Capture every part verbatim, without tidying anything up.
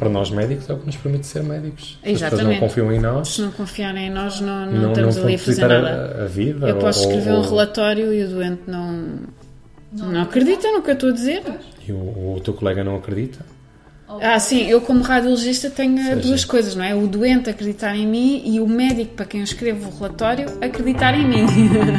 para nós médicos, é o que nos permite ser médicos. Exatamente. Se as pessoas não confiam em nós... Se não confiarem em nós, não, não, não estamos não ali a fazer nada. A, a vida, eu posso ou, escrever ou, um relatório e o doente não, não, não acredita no que eu estou a dizer. E o, o teu colega não acredita? Ah, sim, eu como radiologista tenho Seja. duas coisas, não é? O doente acreditar em mim e o médico para quem eu escrevo o relatório acreditar em mim.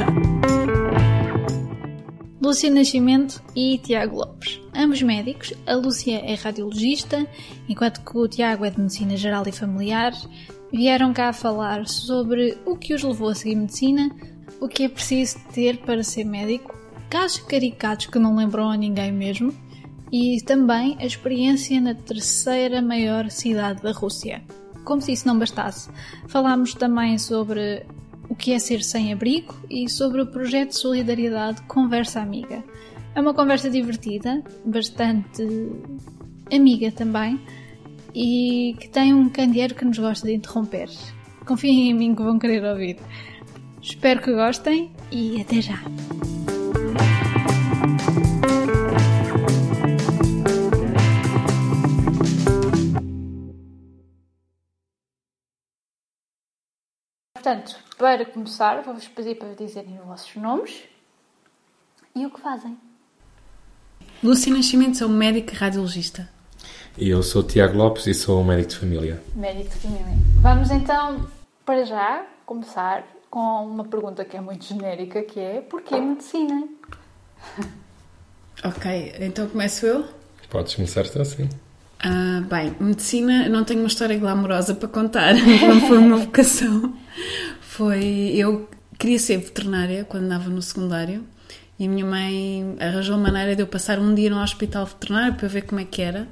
Lúcia Nascimento e Tiago Lopes, ambos médicos. A Lúcia é radiologista, enquanto que o Tiago é de Medicina Geral e Familiar. Vieram cá falar sobre o que os levou a seguir medicina, o que é preciso ter para ser médico, casos caricatos que não lembram a ninguém mesmo, e também a experiência na terceira maior cidade da Rússia. Como se isso não bastasse, falámos também sobre o que é ser sem-abrigo e sobre o projeto de solidariedade Conversa Amiga. É uma conversa divertida, bastante amiga também, e que tem um candeeiro que nos gosta de interromper. Confiem em mim que vão querer ouvir. Espero que gostem e até já! Portanto, para começar, vou-vos pedir para dizerem os vossos nomes e o que fazem. Lúcia Nascimento, sou médica radiologista. E eu sou o Tiago Lopes e sou médico de família. Médico de família. Vamos então, para já, começar com uma pergunta que é muito genérica, que é: porquê medicina? Ok, então começo eu? Podes começar tu assim. Ah, bem, medicina, não tenho uma história glamourosa para contar, não foi uma vocação. Foi, eu queria ser veterinária quando andava no secundário e a minha mãe arranjou maneira de eu passar um dia no hospital veterinário para eu ver como é que era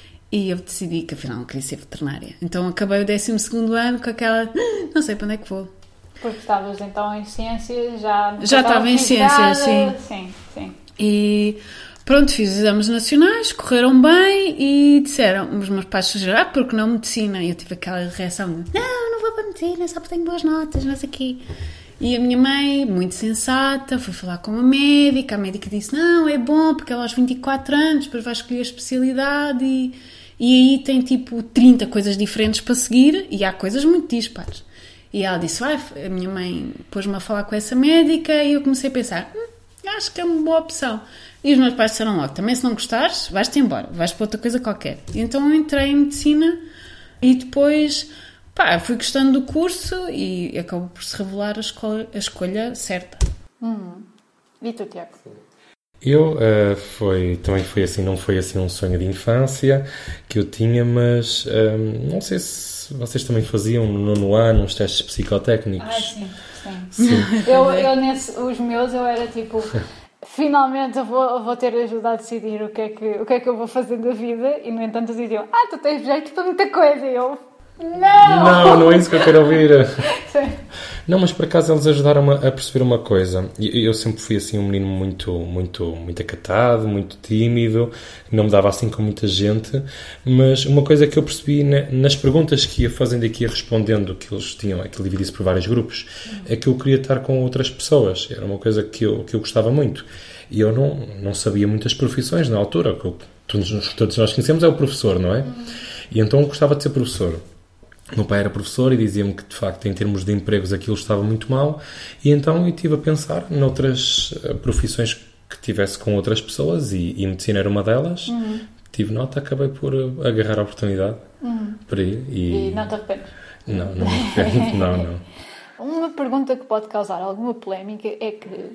e eu decidi que afinal não queria ser veterinária. Então acabei o décimo segundo ano com aquela, não sei para onde é que vou. Porque estavas então em ciências, já... Já estava em ciências, sim. Sim, sim. E... pronto, fiz exames nacionais, correram bem e disseram, os meus pais sugeriram, ah, porque não medicina? E eu tive aquela reação de, não, não vou para medicina, só porque tenho boas notas, não sei o quê. E a minha mãe, muito sensata, foi falar com uma médica, a médica disse, não, é bom, porque ela aos vinte e quatro anos, depois vai escolher a especialidade e, e aí tem tipo trinta coisas diferentes para seguir e há coisas muito dispares. E ela disse, vai, a minha mãe pôs-me a falar com essa médica e eu comecei a pensar, hum, acho que é uma boa opção. E os meus pais disseram logo, também se não gostares, vais-te embora, vais para outra coisa qualquer. E então eu entrei em medicina e depois, pá, fui gostando do curso e acabou por se revelar a escolha, a escolha certa. Hum. E tu, Tiago? Eu, uh, foi, também foi assim, não foi assim um sonho de infância que eu tinha, mas um, não sei se vocês também faziam no nono ano uns testes psicotécnicos. Ah, sim, sim. sim. eu, eu nesse, os meus, eu era tipo... Finalmente eu vou, eu vou ter ajuda a decidir o que, é que, o que é que eu vou fazer da vida e, no entanto, eles diziam, ah, tu tens jeito para muita coisa. E eu, não! Não, não é isso que eu quero ouvir. Sim. Não, mas por acaso eles ajudaram-me a perceber uma coisa. Eu, eu sempre fui assim um menino muito, muito, muito acatado, muito tímido, não me dava assim com muita gente, mas uma coisa que eu percebi na, nas perguntas que ia fazendo e que ia respondendo, que eles tinham, aquilo dividia-se por vários grupos, é que eu queria estar com outras pessoas. Era uma coisa que eu, que eu gostava muito. E eu não, não sabia muitas profissões na altura. O que todos, todos nós conhecemos é o professor, não é? Uhum. E então eu gostava de ser professor. O meu pai era professor e dizia-me que, de facto, em termos de empregos aquilo estava muito mal. E então eu estive a pensar noutras profissões que tivesse com outras pessoas e, e medicina era uma delas. Uhum. Tive nota, acabei por agarrar a oportunidade uhum. para ir. E, e não te arrependes? Não, não me arrependo. não, não. Uma pergunta que pode causar alguma polémica é que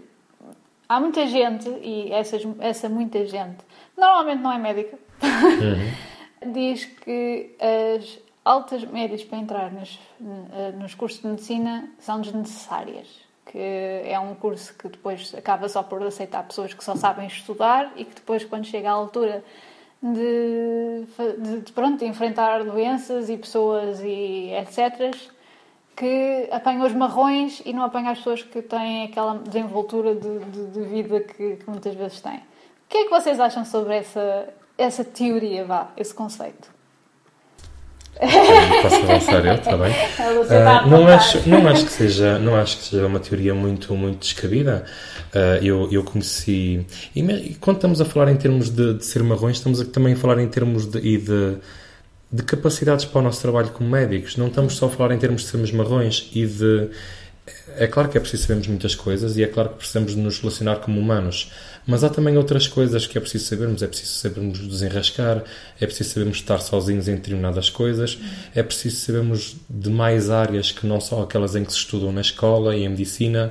há muita gente, e essas, essa muita gente, normalmente não é médica, uhum. diz que as altas médias para entrar nos, nos cursos de medicina são desnecessárias. Que é um curso que depois acaba só por aceitar pessoas que só sabem estudar e que depois, quando chega à altura de, de, de, pronto, de enfrentar doenças e pessoas e etcétera, que apanha os marrões e não apanha as pessoas que têm aquela desenvoltura de, de, de vida que, que muitas vezes têm. O que é que vocês acham sobre essa, essa teoria, vá, esse conceito? Posso avançar eu, está bem? Uh, não, acho, não, acho que seja, não acho que seja uma teoria muito, muito descabida. Uh, eu, eu conheci... E, e quando estamos a falar em termos de, de ser marrões, estamos a, também a falar em termos de... E de de capacidades para o nosso trabalho como médicos. Não estamos só a falar em termos de sermos marrões e de... É claro que é preciso sabermos muitas coisas e é claro que precisamos de nos relacionar como humanos, mas há também outras coisas que é preciso sabermos. É preciso sabermos desenrascar, é preciso sabermos estar sozinhos em determinadas coisas, é preciso sabermos de mais áreas que não só aquelas em que se estudam na escola e em medicina.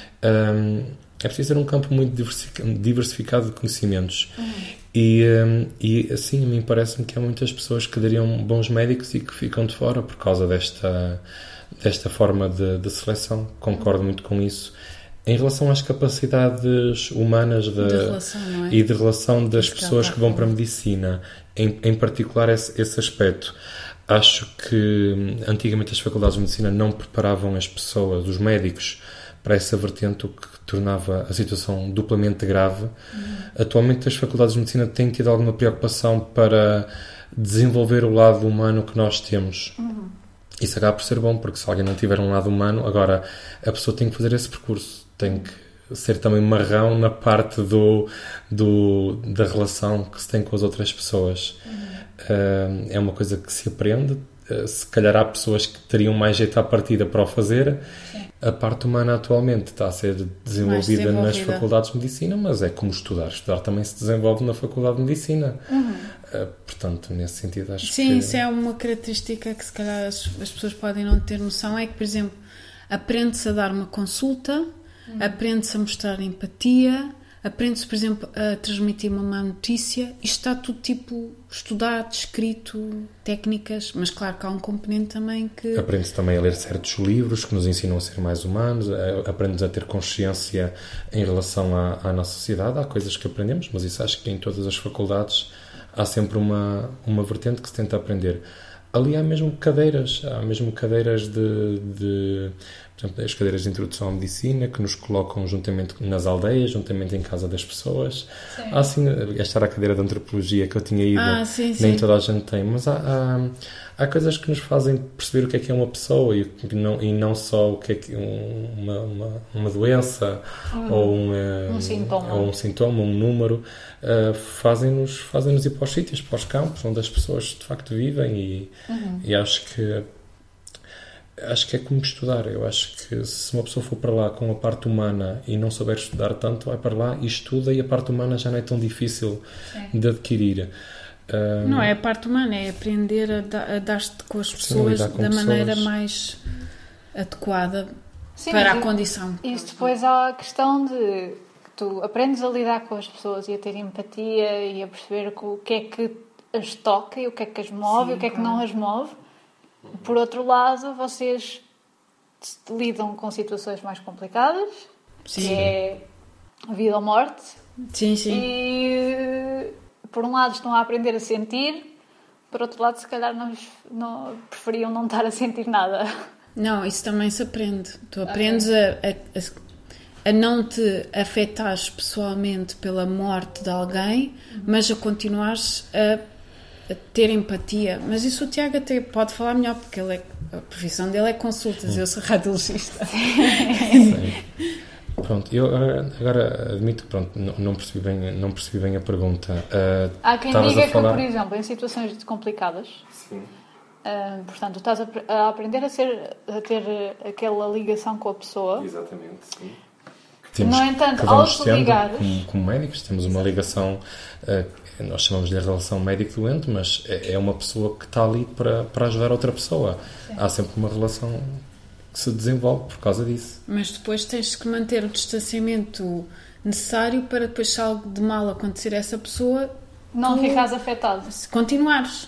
Um, é preciso ter um campo muito diversificado de conhecimentos. Uhum. E, um, e assim, a mim parece-me que há muitas pessoas que dariam bons médicos e que ficam de fora por causa desta, desta forma de, de seleção. Concordo muito com isso. Em relação às capacidades humanas de, de relação, não é? E de relação das pessoas que vão para a medicina, em, em particular esse, esse aspecto, acho que antigamente as faculdades de medicina não preparavam as pessoas, os médicos, para essa vertente, o que tornava a situação duplamente grave. Uhum. Atualmente as faculdades de medicina têm tido alguma preocupação para desenvolver o lado humano que nós temos. Uhum. Isso acaba por ser bom, porque se alguém não tiver um lado humano, agora a pessoa tem que fazer esse percurso, tem que ser também marrão na parte do, do, da relação que se tem com as outras pessoas. Uhum. Uh, é uma coisa que se aprende. Uh, se calhar há pessoas que teriam mais jeito à partida para o fazer. Sim. A parte humana atualmente está a ser desenvolvida, desenvolvida nas faculdades de medicina, mas é como estudar. Estudar também se desenvolve na faculdade de medicina. Uhum. Uh, portanto, nesse sentido, acho Sim, que... Sim, isso é uma característica que se calhar as, as pessoas podem não ter noção. É que, por exemplo, aprende-se a dar uma consulta, uhum. aprende-se a mostrar empatia, aprende-se, por exemplo, a transmitir uma má notícia. Isto está tudo tipo estudado, escrito, técnicas, mas claro que há um componente também que... Aprende-se também a ler certos livros que nos ensinam a ser mais humanos, aprende-se a ter consciência em relação à, à nossa sociedade. Há coisas que aprendemos, mas isso acho que em todas as faculdades há sempre uma, uma vertente que se tenta aprender. Ali há mesmo cadeiras, há mesmo cadeiras de... de por exemplo, as cadeiras de introdução à medicina que nos colocam juntamente nas aldeias, juntamente em casa das pessoas. Sim. Há assim, esta era a cadeira de antropologia que eu tinha ido, ah, sim, nem sim. toda a gente tem, mas há, há, há coisas que nos fazem perceber o que é que é uma pessoa e não, e não só o que é que um, uma, uma, uma doença hum, ou, um, um sintoma. ou um sintoma, um número, uh, fazem-nos, fazem-nos ir para os sítios, para os campos onde as pessoas de facto vivem e, uhum. e acho que Acho que é como estudar. Eu acho que se uma pessoa for para lá com a parte humana e não souber estudar tanto, vai para lá e estuda e a parte humana já não é tão difícil Sim. de adquirir. Um, não é a parte humana, é aprender a, da, a dar-te com as pessoas com da pessoas. maneira mais adequada Sim, para a condição. Isso depois há a questão de que tu aprendes a lidar com as pessoas e a ter empatia e a perceber o que é que as toca e o que é que as move Sim, e o que é que claro. não as move. Por outro lado, vocês lidam com situações mais complicadas, sim. que é vida ou morte. Sim, sim. E, por um lado, estão a aprender a sentir, por outro lado, se calhar não, não, preferiam não estar a sentir nada. Não, isso também se aprende. Tu aprendes okay. a, a, a não te afetares pessoalmente pela morte de alguém, uhum. mas a continuares a a ter empatia, mas isso o Tiago até pode falar melhor, porque ele é, a profissão dele é consultas, hum. eu sou radiologista. Sim. Pronto, eu agora admito que pronto, não, não, percebi bem, não percebi bem a pergunta. Uh, Há quem diga que, falar... por exemplo, em situações complicadas, Sim. Uh, portanto, tu estás a, a aprender a, ser, a ter aquela ligação com a pessoa. Exatamente, sim. Temos, no entanto, ao te ligares... Como, como médicos, temos uma ligação... Uh, nós chamamos de relação médico-doente, mas é uma pessoa que está ali para, para ajudar outra pessoa. Sim. Há sempre uma relação que se desenvolve por causa disso. Mas depois tens que manter o distanciamento necessário para depois, se algo de mal acontecer a essa pessoa... Não tu, ficares afetado. Se continuares.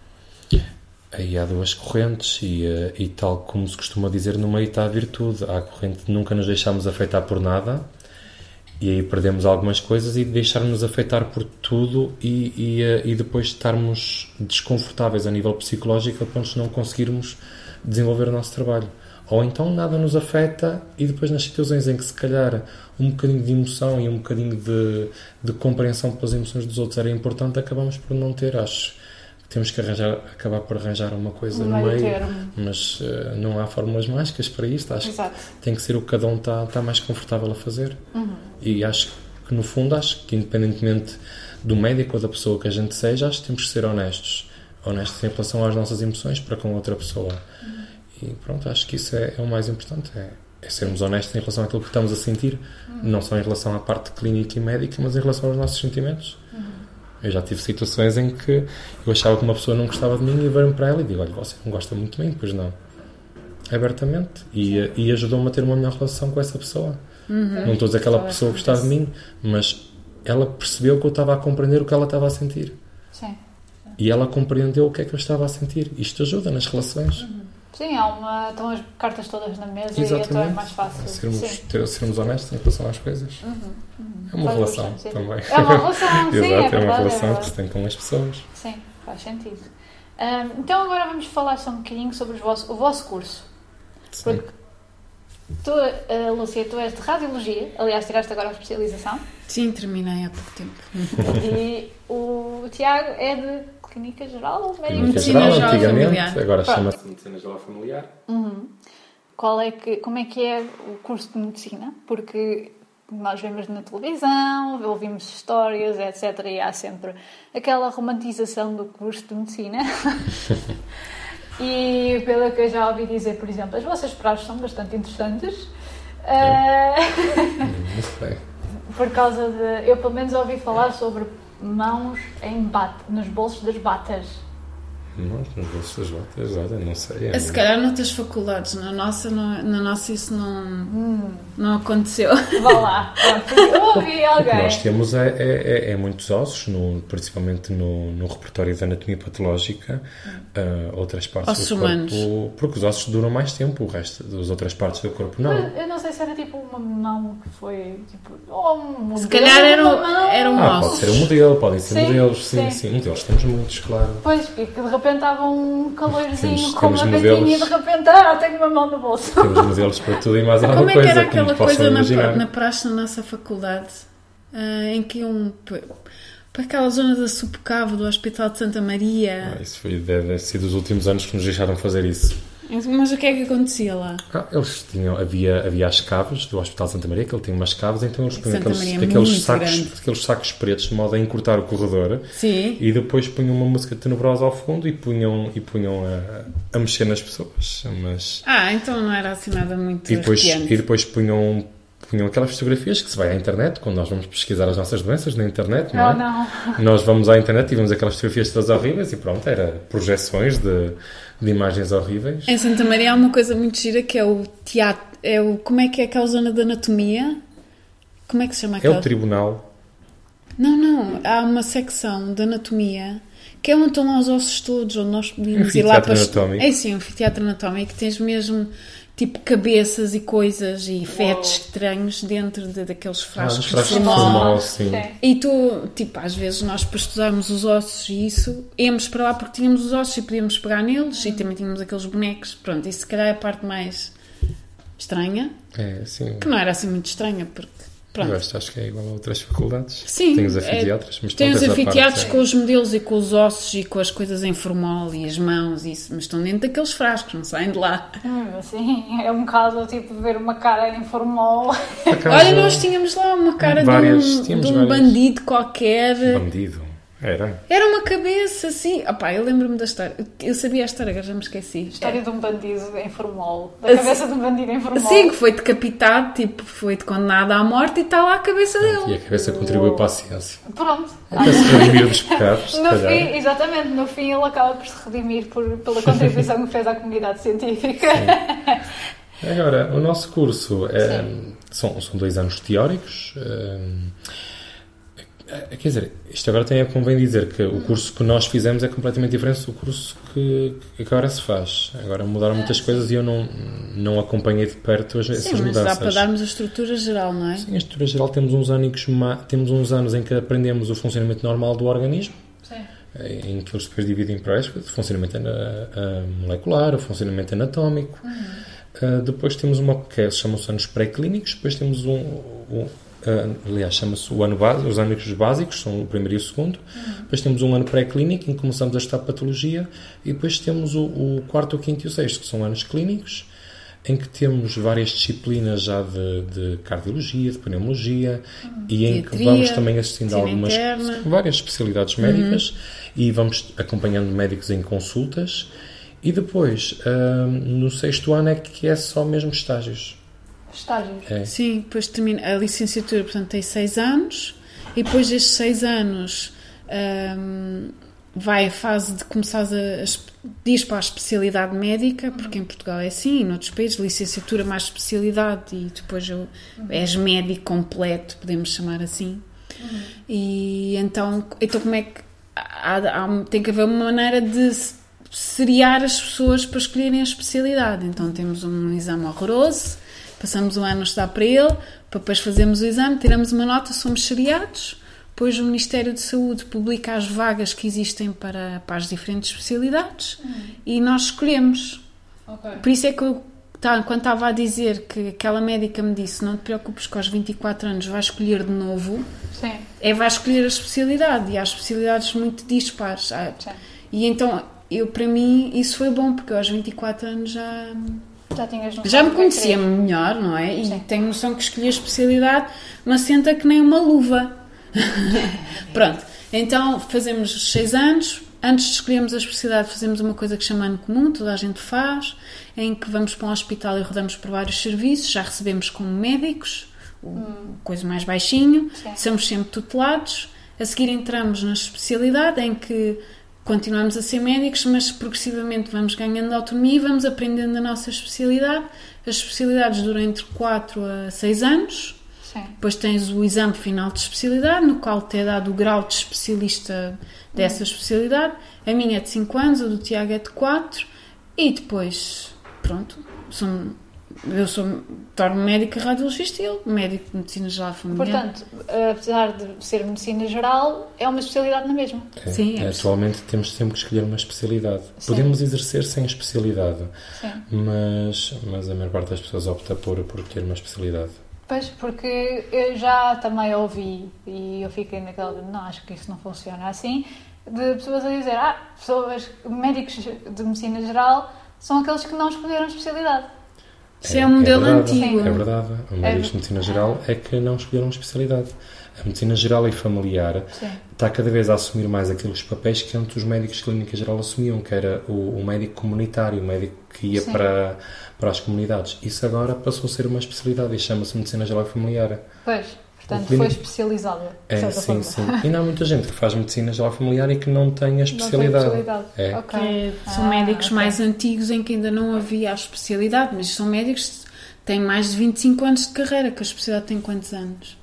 Aí há duas correntes e, e tal como se costuma dizer, no meio está a virtude. Há a corrente de nunca nos deixarmos afetar por nada... E aí perdemos algumas coisas e deixarmos afetar por tudo e, e, e depois estarmos desconfortáveis a nível psicológico a ponto de não conseguirmos desenvolver o nosso trabalho. Ou então nada nos afeta e depois nas situações em que se calhar um bocadinho de emoção e um bocadinho de, de compreensão pelas emoções dos outros era importante, acabamos por não ter. Acho que temos que arranjar, acabar por arranjar uma coisa no meio, mas uh, não há fórmulas mágicas para isto. Acho Exato. que tem que ser o que cada um está, está mais confortável a fazer. Uhum. E acho que, no fundo, acho que independentemente do médico ou da pessoa que a gente seja, acho que temos que ser honestos. honestos em relação às nossas emoções para com outra pessoa. Uhum. E pronto, acho que isso é, é o mais importante, é, é sermos honestos em relação àquilo que estamos a sentir, uhum. não só em relação à parte clínica e médica, mas em relação aos nossos sentimentos. Uhum. Eu já tive situações em que eu achava que uma pessoa não gostava de mim e veio-me para ela e digo, olha, você não gosta muito de mim, pois não. Abertamente. E, e ajudou-me a ter uma melhor relação com essa pessoa. Uhum. Não estou a dizer que aquela pessoa gostava de mim, mas ela percebeu que eu estava a compreender o que ela estava a sentir. Sim. E ela compreendeu o que é que eu estava a sentir. Isto ajuda nas relações. Uhum. Sim, há uma, estão as cartas todas na mesa. Exatamente. E então é mais fácil. Sermos, ter, sermos honestos em relação às coisas. Uhum. Uhum. É uma faz relação bastante, também. É uma relação, sim. Exato, é, verdade, é uma relação é que se tem com as pessoas. Sim, faz sentido. Um, então agora vamos falar só um bocadinho sobre os vosso, o vosso curso. Sim. Porque tu, uh, Lúcia, tu és de Radiologia, aliás, tiraste agora a especialização. Sim, terminei há pouco tempo. E o Tiago é de Clínica Geral ou Médico? Clínica Medicina Geral, Geral antigamente, Familiar. agora Pronto. chama-se Medicina Geral Familiar. Uhum. Qual é que, como é que é o curso de Medicina? Porque nós vemos na televisão, ouvimos histórias, etcétera. E há sempre aquela romantização do curso de Medicina. E pelo que eu já ouvi dizer, por exemplo, as vossas praxes são bastante interessantes. É. Uh... Não sei. Por causa de... Eu pelo menos ouvi falar sobre mãos em bate, nos bolsos das batas. Nós, nos bolsos das batas, olha, não sei. É... Se calhar noutras faculdades, na nossa, não, na nossa isso não, hum. não aconteceu. Vá lá, eu ouvi alguém. O que nós temos é, é, é muitos ossos, no, principalmente no, no repertório da anatomia patológica, uh, outras partes ossos do corpo, humanos. Porque os ossos duram mais tempo, o resto das outras partes do corpo não. Eu não sei se era tipo uma mão que foi tipo. Oh, um se calhar era, era um ah, osso. Pode ser um modelo, podem ser sim, modelos, sim, sim, sim, modelos temos muitos, claro. Pois, e que de repente estava um calorzinho temos, com temos uma modelos, patinha e de repente, ah, tenho uma mão no bolso. Temos modelos para tudo e mais alguma Como é que coisa, era aquela coisa na, na praxe na nossa faculdade, uh, em que iam para aquela zona da Supocavo, do Hospital de Santa Maria? Ah, isso foi, deve ser dos últimos anos que nos deixaram fazer isso. Mas o que é que acontecia lá? Ah, eles tinham, havia, havia as caves do Hospital de Santa Maria, que ele tinha umas caves, então eles punham aqueles, é aqueles, sacos, aqueles sacos pretos de modo a encurtar o corredor. Sim. E depois punham uma música tenebrosa ao fundo e punham, e punham a, a mexer nas pessoas. Mas... Ah, então não era assim nada muito e depois, arrepiante. e depois punham, punham aquelas fotografias que se vai à internet, quando nós vamos pesquisar as nossas doenças na internet, não é? Não, não. Nós vamos à internet e vemos aquelas fotografias todas horríveis e pronto, era projeções de... de imagens horríveis. Em Santa Maria há uma coisa muito gira que é o teatro, é o, como é que é aquela zona de anatomia? Como é que se chama aquela? É o tribunal. Não, não, há uma secção de anatomia que é onde estão lá os ossos todos, onde nós podíamos ir lá para... Anatómico. É sim, um anfiteatro anatómico, que tens mesmo tipo cabeças e coisas e fetos estranhos dentro de, daqueles frascos, ah, frascos de formol, sim. E tu, tipo, às vezes nós para estudarmos os ossos e isso, íamos para lá porque tínhamos os ossos e podíamos pegar neles, e também tínhamos aqueles bonecos, pronto, isso se calhar é a parte mais estranha, é, sim. que não era assim muito estranha, porque pronto. Eu acho, acho que é igual a outras faculdades. Sim. Tem os anfiteatros. É, mas tem os essa anfiteatros parte, com os modelos e com os ossos e com as coisas em formol e as mãos e isso, mas estão dentro daqueles frascos, não saem de lá. Hum, sim, é um bocado tipo ver uma cara em formol. Olha, nós tínhamos lá uma cara várias, de um, de um várias... bandido qualquer. Bandido? Era? Era uma cabeça, assim. Opá, eu lembro-me da história. Eu sabia a história, agora já me esqueci. História é. de um bandido em formol. Da cabeça assim, de um bandido em formol. Sim, que foi decapitado, tipo, foi condenado à morte e está lá a cabeça dele. E a cabeça contribuiu para a ciência. Pronto. Até se redimir dos pecados. No fim, exatamente, no fim ele acaba por se redimir por, pela contribuição que fez à comunidade científica. Sim. Agora, o nosso curso é, são, são dois anos teóricos. É, quer dizer, isto agora tem a convém dizer que o curso que nós fizemos é completamente diferente do curso que, que agora se faz. Agora mudaram muitas coisas e eu não, não acompanhei de perto as, essas Sim, mas mudanças. dá para darmos a estrutura geral, não é? Sim, a estrutura geral temos uns anos, temos uns anos em que aprendemos o funcionamento normal do organismo. Sim. Em que eles depois dividem para o funcionamento molecular, o funcionamento anatómico. Uhum. Uh, depois temos uma que chamam-se anos pré-clínicos, depois temos um, um Uh, aliás, chama-se o ano base, os anos básicos, são o primeiro e o segundo. Uhum. Depois temos um ano pré-clínico, em que começamos a estudar patologia, e depois temos o, o quarto, o quinto e o sexto, que são anos clínicos, em que temos várias disciplinas já de, de cardiologia, de pneumologia, hum, e em que vamos também assistindo a algumas interna. várias especialidades médicas, uhum. e vamos acompanhando médicos em consultas, e depois, uh, no sexto ano é que é só mesmo estágios. Estágios? É. Sim, depois termina a licenciatura, portanto tem seis anos, e depois destes seis anos um, vai a fase de começar a, a diz para a especialidade médica, porque em Portugal é assim, e noutros países, licenciatura mais especialidade, e depois eu, uhum. és médico completo, podemos chamar assim. Uhum. E então, então como é que há, há, tem que haver uma maneira de seriar as pessoas para escolherem a especialidade. Então temos um exame horroroso, passamos um ano a estudar para ele, para depois fazermos o exame, tiramos uma nota, somos seriados, depois o Ministério de Saúde publica as vagas que existem para, para as diferentes especialidades, uhum. e nós escolhemos. Okay. Por isso é que eu, tá, quando estava a dizer que aquela médica me disse, não te preocupes que aos vinte e quatro anos vais escolher de novo, sim. é vai escolher a especialidade, e há especialidades muito dispares. Sim. E então, eu, para mim, isso foi bom, porque eu aos vinte e quatro anos já... Já, tinhas noção já me conhecia melhor, não é? E sim. tenho noção que escolhi a especialidade, mas senta que nem uma luva. Pronto, então fazemos seis anos. Antes de escolhermos a especialidade, fazemos uma coisa que chama ano comum, toda a gente faz, em que vamos para um hospital e rodamos por vários serviços, já recebemos como médicos, hum. coisa mais baixinho, sim. somos sempre tutelados. A seguir entramos na especialidade, em que continuamos a ser médicos, mas progressivamente vamos ganhando autonomia e vamos aprendendo a nossa especialidade. As especialidades duram entre quatro a seis anos. Sim. Depois tens o exame final de especialidade, no qual te é dado o grau de especialista dessa hum. especialidade. A minha é de cinco anos, a do Tiago é de quatro. E depois, pronto, sou, eu sou, torno-me médica radiologista e ele médico de medicina geral familiar. Portanto, apesar de ser medicina geral, é uma especialidade na mesma. É, sim, é atualmente temos sempre que escolher uma especialidade. Sim. Podemos exercer sem especialidade, sim. mas, mas a maior parte das pessoas opta por, por ter uma especialidade. Pois, porque eu já também ouvi, e eu fiquei naquela de, não, acho que isso não funciona assim, de pessoas a dizer, ah, pessoas, médicos de medicina geral são aqueles que não escolheram a especialidade. Isso é, é um modelo é verdade, antigo. É verdade. Os médicos de medicina geral é que não escolheram especialidade. A medicina geral e familiar, sim. está cada vez a assumir mais aqueles papéis que antes os médicos de clínica geral assumiam, que era o, o médico comunitário, o médico que ia para, para as comunidades. Isso agora passou a ser uma especialidade e chama-se medicina geral e familiar. Pois, portanto foi especializada. É, sim, forma. sim. E não há muita gente que faz medicina geral e familiar e que não tem a especialidade. Não tem especialidade. É. Okay. É, são ah, médicos okay. mais antigos em que ainda não havia a especialidade, mas são médicos que têm mais de vinte e cinco anos de carreira, que a especialidade tem quantos anos?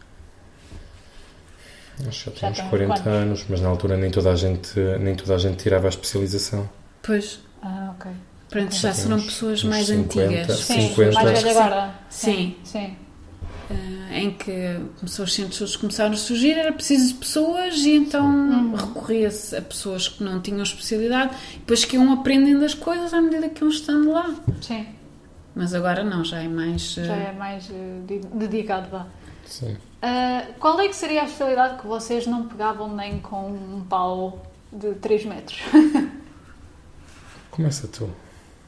Acho que já temos quarenta anos, mas na altura nem toda a gente, nem toda a gente tirava a especialização. Pois. Ah, ok. Pronto, já serão pessoas mais cinquenta, antigas. Sim, cinquenta. mais velha agora. Sim. Sim. Uh, em que começou, os centros começaram a surgir, era preciso pessoas e então uhum. recorria-se a pessoas que não tinham especialidade, depois que iam aprendendo as coisas à medida que iam estando lá. Sim. Mas agora não, já é mais... Uh... Já é mais uh, dedicado lá. Sim. Uh, qual é que seria a especialidade que vocês não pegavam nem com um pau de três metros? Começa tu. Uh,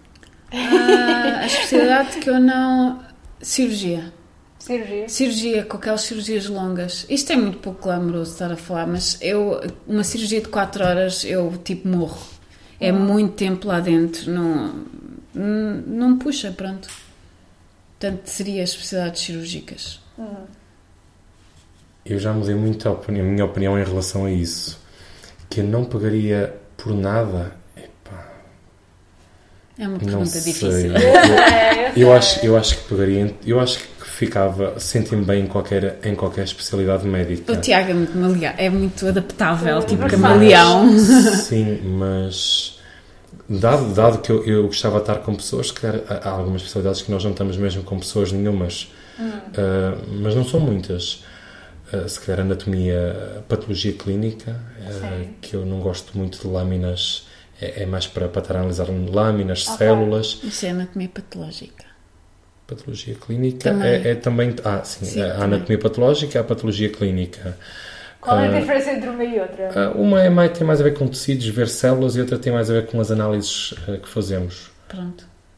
a especialidade que eu não... Cirurgia. Cirurgia? Cirurgia, com aquelas cirurgias longas. Isto é muito pouco glamouroso estar a falar, mas eu... Uma cirurgia de quatro horas, eu tipo morro. É uhum. muito tempo lá dentro. Não, não me puxa, pronto. Portanto, seria as especialidades cirúrgicas. Uhum. Eu já mudei muito a, opinião, a minha opinião em relação a isso. Que eu não pegaria por nada. Epá, é uma não pergunta sei. difícil. Eu, eu, acho, eu acho que pegaria. Eu acho que ficava, senti-me bem em qualquer, em qualquer especialidade médica. O Tiago é muito camaleão, é muito adaptável, é, tipo camaleão. Sim, mas dado, dado que eu, eu gostava de estar com pessoas, que há algumas especialidades que nós não estamos mesmo com pessoas nenhumas, hum. uh, mas não são muitas. Uh, se calhar anatomia, patologia clínica, uh, que eu não gosto muito de lâminas, é, é mais para, para estar a analisar lâminas, okay. células. Isso é anatomia patológica. Patologia clínica também. É, é também... Ah, sim, sim a também. Anatomia patológica e a patologia clínica. Qual é a uh, diferença entre uma e outra? Uh, uma é mais, tem mais a ver com tecidos, ver células, e outra tem mais a ver com as análises uh, que fazemos. Pronto.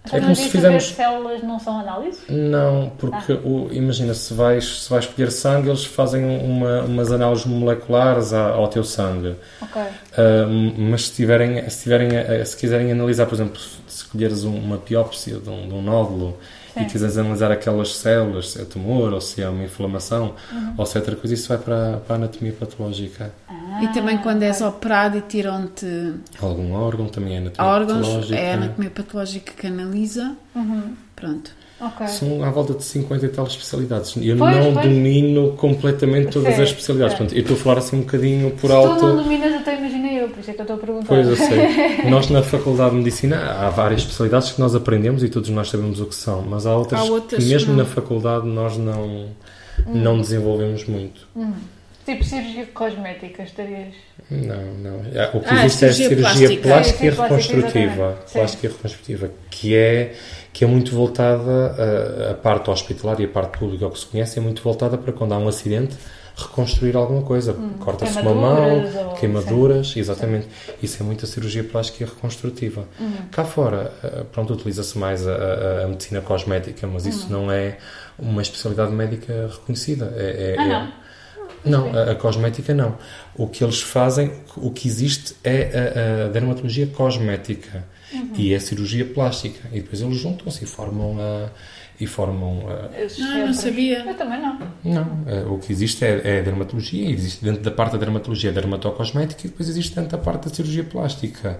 Então, É como mas se isso fizermos... das células não são análises? Não, porque Ah. o, imagina, se vais, se vais colher sangue, eles fazem uma, umas análises moleculares a- ao teu sangue. Ok. Ah, mas se, tiverem, se, tiverem, a- se quiserem analisar, por exemplo, se colheres um- uma biópsia de um, de um nódulo Sim. e quiseres analisar aquelas células, se é tumor ou se é uma inflamação Uhum. ou se é outra coisa, isso vai para, para a anatomia patológica. E também quando és ok. operado e tiram-te Algum órgão também é anatomia órgãos, patológica. é a anatomia patológica que analisa. Uhum. Pronto. Ok. São à volta de cinquenta e tal especialidades. Eu Pois, não pois. domino completamente todas Sim, as especialidades. é. Portanto, eu estou a falar assim um bocadinho por Se alto. tu não dominas, até imaginei eu, por isso é que eu estou a perguntar. Pois, eu sei. Nós na Faculdade de Medicina há várias especialidades que nós aprendemos e todos nós sabemos o que são, mas há outras, Há outras que mesmo que não. na faculdade nós não, não desenvolvemos muito. Uhum. Tipo cirurgia cosmética, estarias... Não, não. O que Ah, existe é a cirurgia cirurgia plástica. plástica Sim, e sim, plástica, reconstrutiva. exatamente. Sim. Plástica e reconstrutiva, que é, que é muito voltada, a, a parte hospitalar e a parte pública, o que se conhece, é muito voltada para quando há um acidente, reconstruir alguma coisa. Corta-se uma mão, queimaduras ou- queimaduras, exatamente. Isso é muito a cirurgia plástica e reconstrutiva. Cá fora, eh, pronto, utiliza-se mais a, a- a medicina cosmética, mas isso não é uma especialidade médica reconhecida. É, é- Ah, é- não? não, a, a cosmética não. O que eles fazem, o que existe é a, a dermatologia cosmética e a cirurgia plástica. E depois eles juntam-se e formam a... E formam a, Esses Não, eu não centros. sabia. Eu também não. não, eh, o que existe é, é a dermatologia, e existe dentro da parte da dermatologia a dermatocosmética e depois existe dentro da parte da cirurgia plástica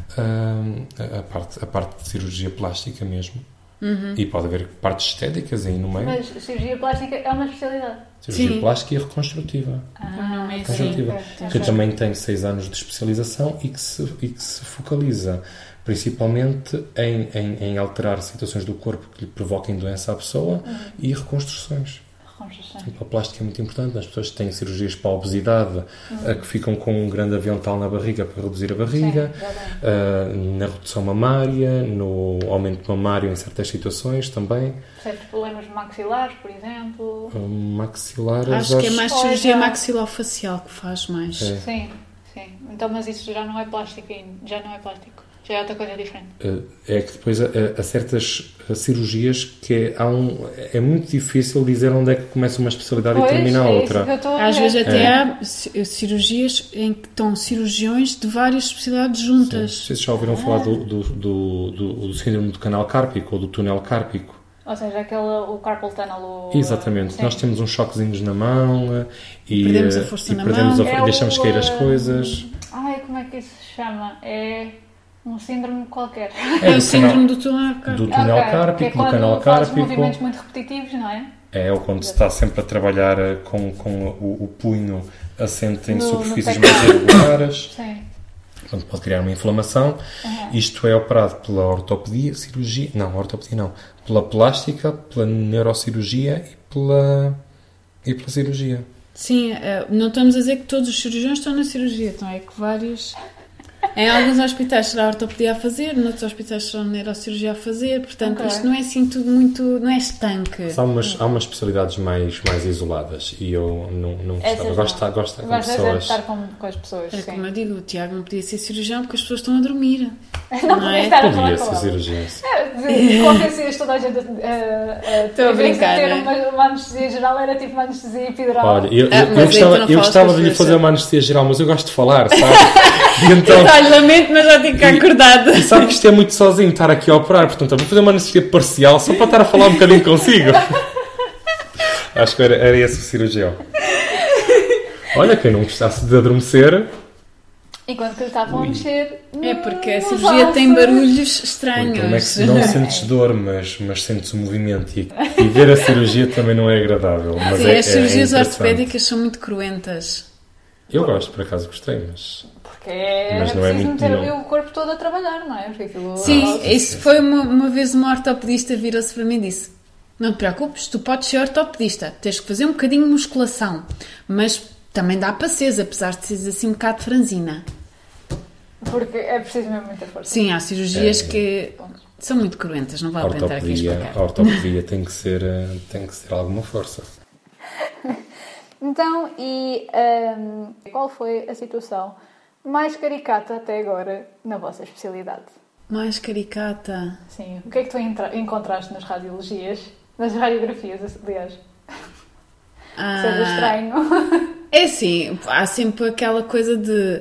ah, a, a parte, a parte de cirurgia plástica mesmo. E pode haver partes estéticas aí no meio, Mas cirurgia plástica é uma especialidade. cirurgia Sim. plástica e reconstrutiva. Ah, não é assim. Reconstrutiva, ok, que ok. também tem seis anos de especialização e que se, e que se focaliza principalmente em, em, em alterar situações do corpo que lhe provoquem doença à pessoa e reconstruções. Reconstrução. A plástica é muito importante nas pessoas que têm cirurgias para a obesidade, a que ficam com um grande avental na barriga para reduzir a barriga, Sim, exatamente. ah, na redução mamária, no aumento mamário em certas situações também. Certos problemas maxilares, por exemplo. Ah, Maxilar, Acho que é mais cirurgia Olha. maxilofacial que faz mais. É. Sim, sim. Então, mas isso já não é plástico ainda. Já não é plástico. Já é outra coisa diferente. é que depois há, há certas cirurgias que há um, é muito difícil dizer onde é que começa uma especialidade Pois, e termina a é isso outra. que eu estou a Às ver. vezes até É. há ci- cirurgias em que estão cirurgiões de várias especialidades juntas. Vocês já ouviram falar do, do, do, do, do síndrome do canal cárpico ou do túnel cárpico? Ou seja, aquele, o carpal tunnel. O, Exatamente. sim. Nós temos uns choquezinhos na mão eh, e, Perdemos a eh, força e na perdemos mão. a, É deixamos o, cair as eh, coisas. Ai, como é que isso se chama? É um síndrome qualquer. É, do o síndrome do túnel canal, do cárpico. túnel Ok, cárpico, que é do quando canal fazes cárpico. movimentos muito repetitivos, não é? É, ou quando se está sempre a trabalhar eh, com, com o, o punho assente em No- no superfícies teclado. mais irregulares. Sim. Portanto, pode criar uma inflamação. Uhum. Isto é operado pela ortopedia, cirurgia, não, ortopedia não, pela plástica, pela neurocirurgia e pela, e pela cirurgia. Sim, eh, não estamos a dizer que todos os cirurgiões estão na cirurgia, então é que vários. Em alguns hospitais será a ortopedia a fazer, noutros hospitais será a neurocirurgia a fazer, portanto Ok. isto não é assim tudo muito. Não é estanque. Mas há umas, há umas especialidades mais, mais isoladas e eu não, não gostava. Essas Gosto, não. de- gosto de estar com Vais pessoas. estar com, com as pessoas. É sim. como eu digo, o Tiago não podia ser cirurgião porque as pessoas estão a dormir. Não Não podia é? estar a falar Podia com ser ela. cirurgião. É, convencias toda a gente a, a, a, Estou a em vez de brincar, ter não é? uma, uma anestesia geral, era tipo uma anestesia epidural. Olha, eu, Ah, eu, mas eu aí gostava, tu não eu falas gostava com as de lhe pessoas, fazer é? uma anestesia geral, mas eu gosto de falar, sabe? E então, Olha, lamento, mas já tenho que ficar acordada. e sabe que isto é muito sozinho, estar aqui a operar, portanto, eu vou fazer uma anestesia parcial só para estar a falar um bocadinho consigo. Acho que era, era esse o cirurgião. Olha, quem não gostasse de adormecer, Enquanto que lhe estavam a mexer. É porque a nos cirurgia tem ossos. barulhos o estranhos. problema é que se não sentes dor, mas, mas sentes o movimento e, e ver a cirurgia também não é agradável. Mas Sim, é, as é cirurgias interessante. ortopédicas são muito cruentas. Eu gosto, por acaso gostei, mas... Porque é Mas não é preciso muito- meter não. ali o corpo todo a trabalhar, não é? Porque aquilo. Sim, Ah, isso foi uma, uma vez uma ortopedista virou-se para mim e disse: não te preocupes, tu podes ser ortopedista, tens que fazer um bocadinho de musculação, mas também dá para seres, apesar de seres assim um bocado franzina. Porque é preciso mesmo muita força. Sim, há cirurgias É. que são muito cruentas, não A vale a pena estar aqui a ortopedia, explicar. a ortopedia tem que ser, eh, tem que ser alguma força. Então, e hum, qual foi a situação mais caricata até agora na vossa especialidade? Mais caricata. Sim. O que é que tu entra- encontraste nas radiologias? Nas radiografias, aliás. Ah, Seja estranho. É assim, há sempre aquela coisa de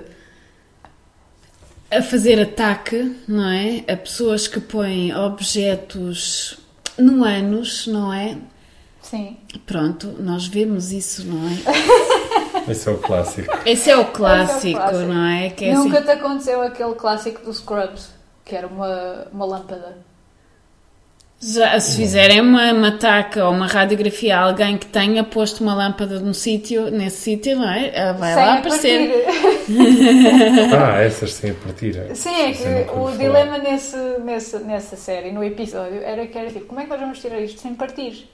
a fazer ataque, não é? A pessoas que põem objetos no ânus, não é? Sim. Pronto, nós vemos isso, não é? Esse é o clássico. Esse é o clássico, Esse é o clássico. não é? Que é Nunca assim, te aconteceu aquele clássico do Scrubs, que era uma, uma lâmpada. já, se fizerem uma, uma taca ou uma radiografia a alguém que tenha posto uma lâmpada num sítio, nesse sítio, não é? Ela vai Sem lá a aparecer. partir. Ah, essas sem a partir. Sim, é Isso que eu nunca o ouvi dilema nesse, nesse, nessa série, no episódio, era que era tipo, como é que nós vamos tirar isto sem partir?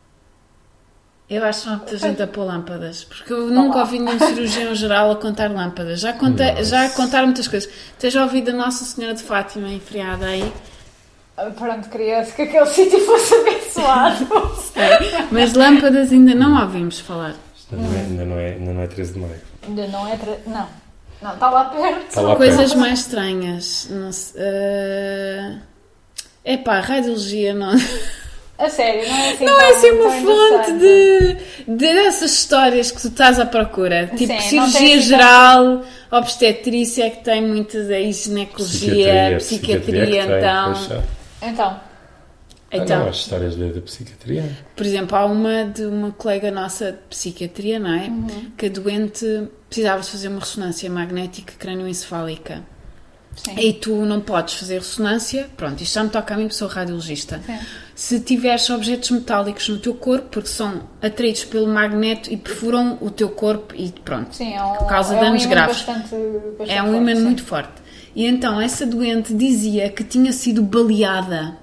Eu acho que não há muita gente a pôr lâmpadas, porque eu nunca há. ouvi nenhum cirurgião geral a contar lâmpadas. Já, contei, Não, já isso- contaram muitas coisas. Tens já ouvido a Nossa Senhora de Fátima enfriada aí? Ah, Pronto, queria que aquele sítio fosse abençoado. Mas lâmpadas ainda não ouvimos falar. Isto ainda não é, ainda não é, ainda não é treze de maio. Ainda não é... Tra... Não. Não, está lá perto. Está lá Coisas perto. mais estranhas. Não sei, uh... Epá, radiologia não... A sério, não é assim Não tão, é assim uma tão fonte interessante. de, de dessas histórias que tu estás à procura. Tipo, Sim, não cirurgia tem assim geral, obstetrícia, que tem muitas aí, ginecologia, Psiquiatria, psiquiatria, psiquiatria que tem, então... pois já. Então, Ah, então não, as histórias da, da psiquiatria. Por exemplo, há uma de uma colega nossa de psiquiatria, não é? Que a doente precisava de fazer uma ressonância magnética crânioencefálica. sim. E tu não podes fazer ressonância, pronto, isto já me toca a mim, porque sou radiologista. Sim. Se tiveres objetos metálicos no teu corpo, porque são atraídos pelo magneto e perfuram o teu corpo e pronto, Sim, é um, causa é danos um graves. Bastante, bastante É um forte, ímã sim. muito forte. E então essa doente dizia que tinha sido baleada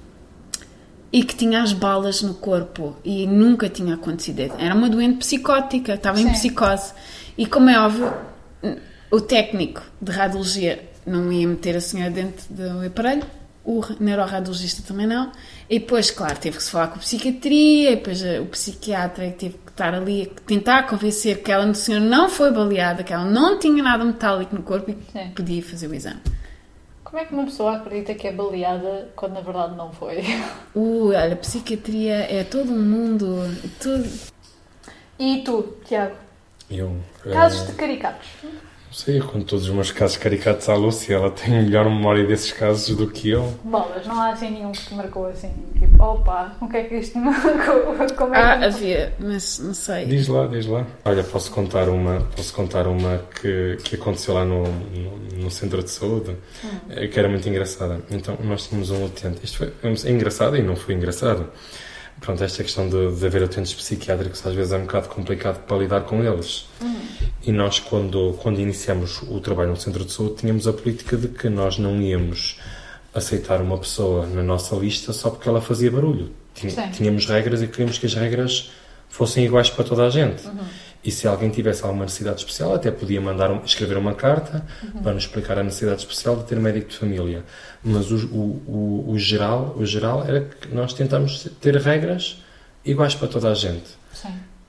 e que tinha as balas no corpo e nunca tinha acontecido. Era uma doente psicótica, estava em Sim. psicose. E como é óbvio, o técnico de radiologia não ia meter a senhora dentro do aparelho, o neuroradiologista também não. E depois, claro, teve que se falar com a psiquiatria, e depois o psiquiatra teve que estar ali a tentar convencer que ela, a senhora não foi baleada, que ela não tinha nada metálico no corpo e que Sim. podia fazer o exame. Como é que uma pessoa acredita que é baleada quando na verdade não foi? Uh, olha, a psiquiatria é todo um mundo, tudo... E tu, Tiago? Eu, Casos eh, de caricatos? não sei, eu conto todos os meus casos caricatos à Lúcia, ela tem melhor memória desses casos do que eu. Bolas, não há assim nenhum que te marcou assim, tipo, opa, o que é que isto me marcou? Como é Ah, que... havia, mas não sei. Diz lá, diz lá. Olha, posso contar uma, posso contar uma que, que aconteceu lá no, no, no centro de saúde, hum. que era muito engraçada. Então, nós tínhamos um utente. Isto foi, é engraçado e não foi engraçado. Pronto, esta questão de, de haver utentes psiquiátricos às vezes é um bocado complicado para lidar com eles. Hum. E nós, quando, quando iniciamos o trabalho no centro de saúde, tínhamos a política de que nós não íamos aceitar uma pessoa na nossa lista só porque ela fazia barulho. Tínhamos regras e queríamos que as regras fossem iguais para toda a gente. Uhum. E se alguém tivesse alguma necessidade especial, até podia mandar um, escrever uma carta uhum. para nos explicar a necessidade especial de ter médico de família. Mas o, o, o, o, geral, o geral era que nós tentamos ter regras iguais para toda a gente. Sim.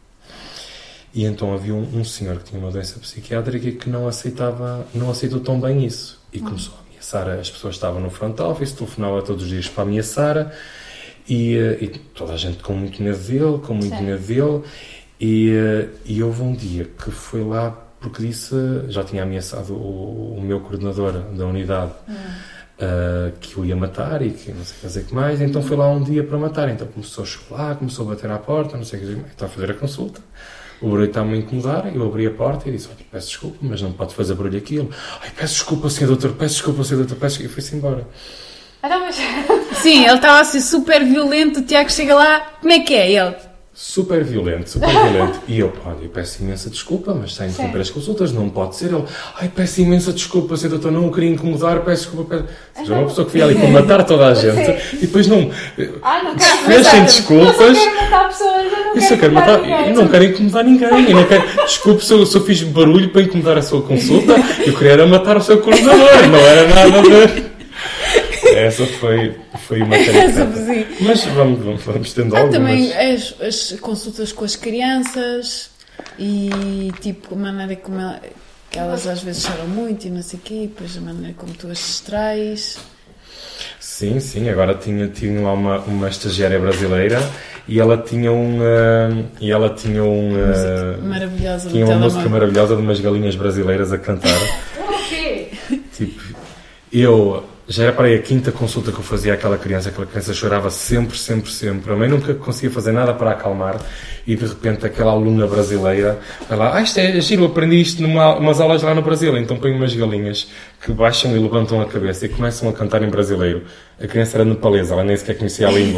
E então havia um, um senhor que tinha uma doença psiquiátrica e que não aceitava, não aceitou tão bem isso. E uhum. começou a ameaçar. As pessoas estavam no front office, telefonava todos os dias para ameaçar. E, e toda a gente com muito medo dele, com muito Sim. medo dele. E, e houve um dia que foi lá porque disse, já tinha ameaçado o, o meu coordenador da unidade hum. uh, que o ia matar e que não sei fazer o que mais, então foi lá um dia para matar. Então começou a chorar, começou a bater à porta, não sei o que, está a fazer a consulta. O barulho está-me a incomodar, eu abri a porta e disse, olha, peço desculpa, mas não pode fazer barulho aquilo. Ai, peço desculpa, senhor doutor, peço desculpa, senhor doutor, peço desculpa. E foi-se embora. Sim, ele estava a ser super violento, o Tiago chega lá, como é que é ele? Super violento, super violento. E eu, olha, eu peço imensa desculpa, mas está a interromper as consultas, não pode ser. Ele, ai, peço imensa desculpa, senhor doutor, não o queria incomodar, peço desculpa. Peço... Ou seja, uma pessoa que veio ali para matar toda a gente Sim. e depois não... Ah, não quero fechem desculpas. Eu não quero matar pessoas, eu não Isso, quero, eu quero matar, matar eu não quero incomodar ninguém. Eu não quero... Desculpe se eu, se eu fiz barulho para incomodar a sua consulta, eu queria era matar o seu coordenador, não era nada a ver. Essa foi, foi uma característica. Mas vamos, vamos, vamos tendo Há algumas. também as, as consultas com as crianças e tipo a maneira como ela, que elas às vezes choram muito e não sei o quê, e depois a maneira como tu as distrais. Sim, sim, agora tinha, tinha lá uma, uma estagiária brasileira e ela tinha um... Uh, e ela tinha um... Uh, maravilhosa. Tinha uma música maravilhosa de umas galinhas brasileiras a cantar. Ok. Tipo, eu... Já era para aí a quinta consulta que eu fazia àquela criança. Aquela criança chorava sempre, sempre, sempre. A mãe nunca conseguia fazer nada para acalmar. E de repente aquela aluna brasileira vai lá, ah, isto é giro, eu aprendi isto numa umas aulas lá no Brasil. Então põe umas galinhas que baixam e levantam a cabeça e começam a cantar em brasileiro. A criança era nepalesa, ela nem sequer conhecia a língua.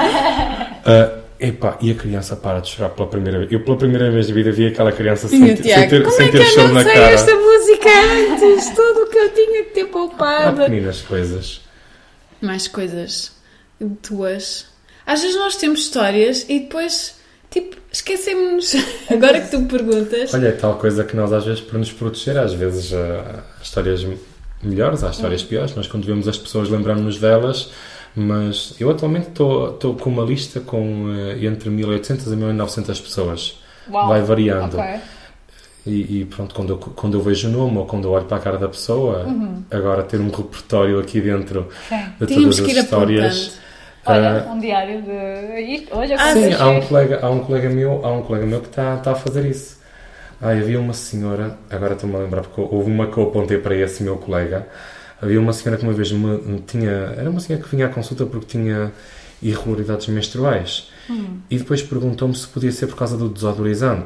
uh, epá, e a criança para de chorar pela primeira vez. Eu pela primeira vez da vida vi aquela criança sem, sem ter, sem ter choro na cara. Como é que eu não sei esta música antes? Tudo o que eu tinha que ter poupado. Há pequenas coisas. Mais coisas tuas. Às vezes nós temos histórias e depois, tipo, esquecemos-nos. Agora que tu perguntas. Olha, é tal coisa que nós às vezes, para nos proteger, às vezes há histórias melhores, há histórias piores. Nós quando vemos as pessoas lembramos-nos delas. Mas eu atualmente estou com uma lista com uh, entre mil e oitocentas a mil e novecentas pessoas. Uau. Vai variando. Okay. E, e pronto, quando eu, quando eu vejo o nome ou quando eu olho para a cara da pessoa, uhum. agora ter um repertório aqui dentro sim. de Tínhamos todas as histórias. Olha, uh, um diário de isto. Hoje ah, sim, há um, colega, há, um colega meu, há um colega meu que está tá a fazer isso. Ah, havia uma senhora, agora estou-me a lembrar porque houve uma que eu apontei para esse meu colega. Havia uma senhora que uma vez me, tinha... Era uma senhora que vinha à consulta porque tinha irregularidades menstruais. Hum. E depois perguntou-me se podia ser por causa do desodorizante.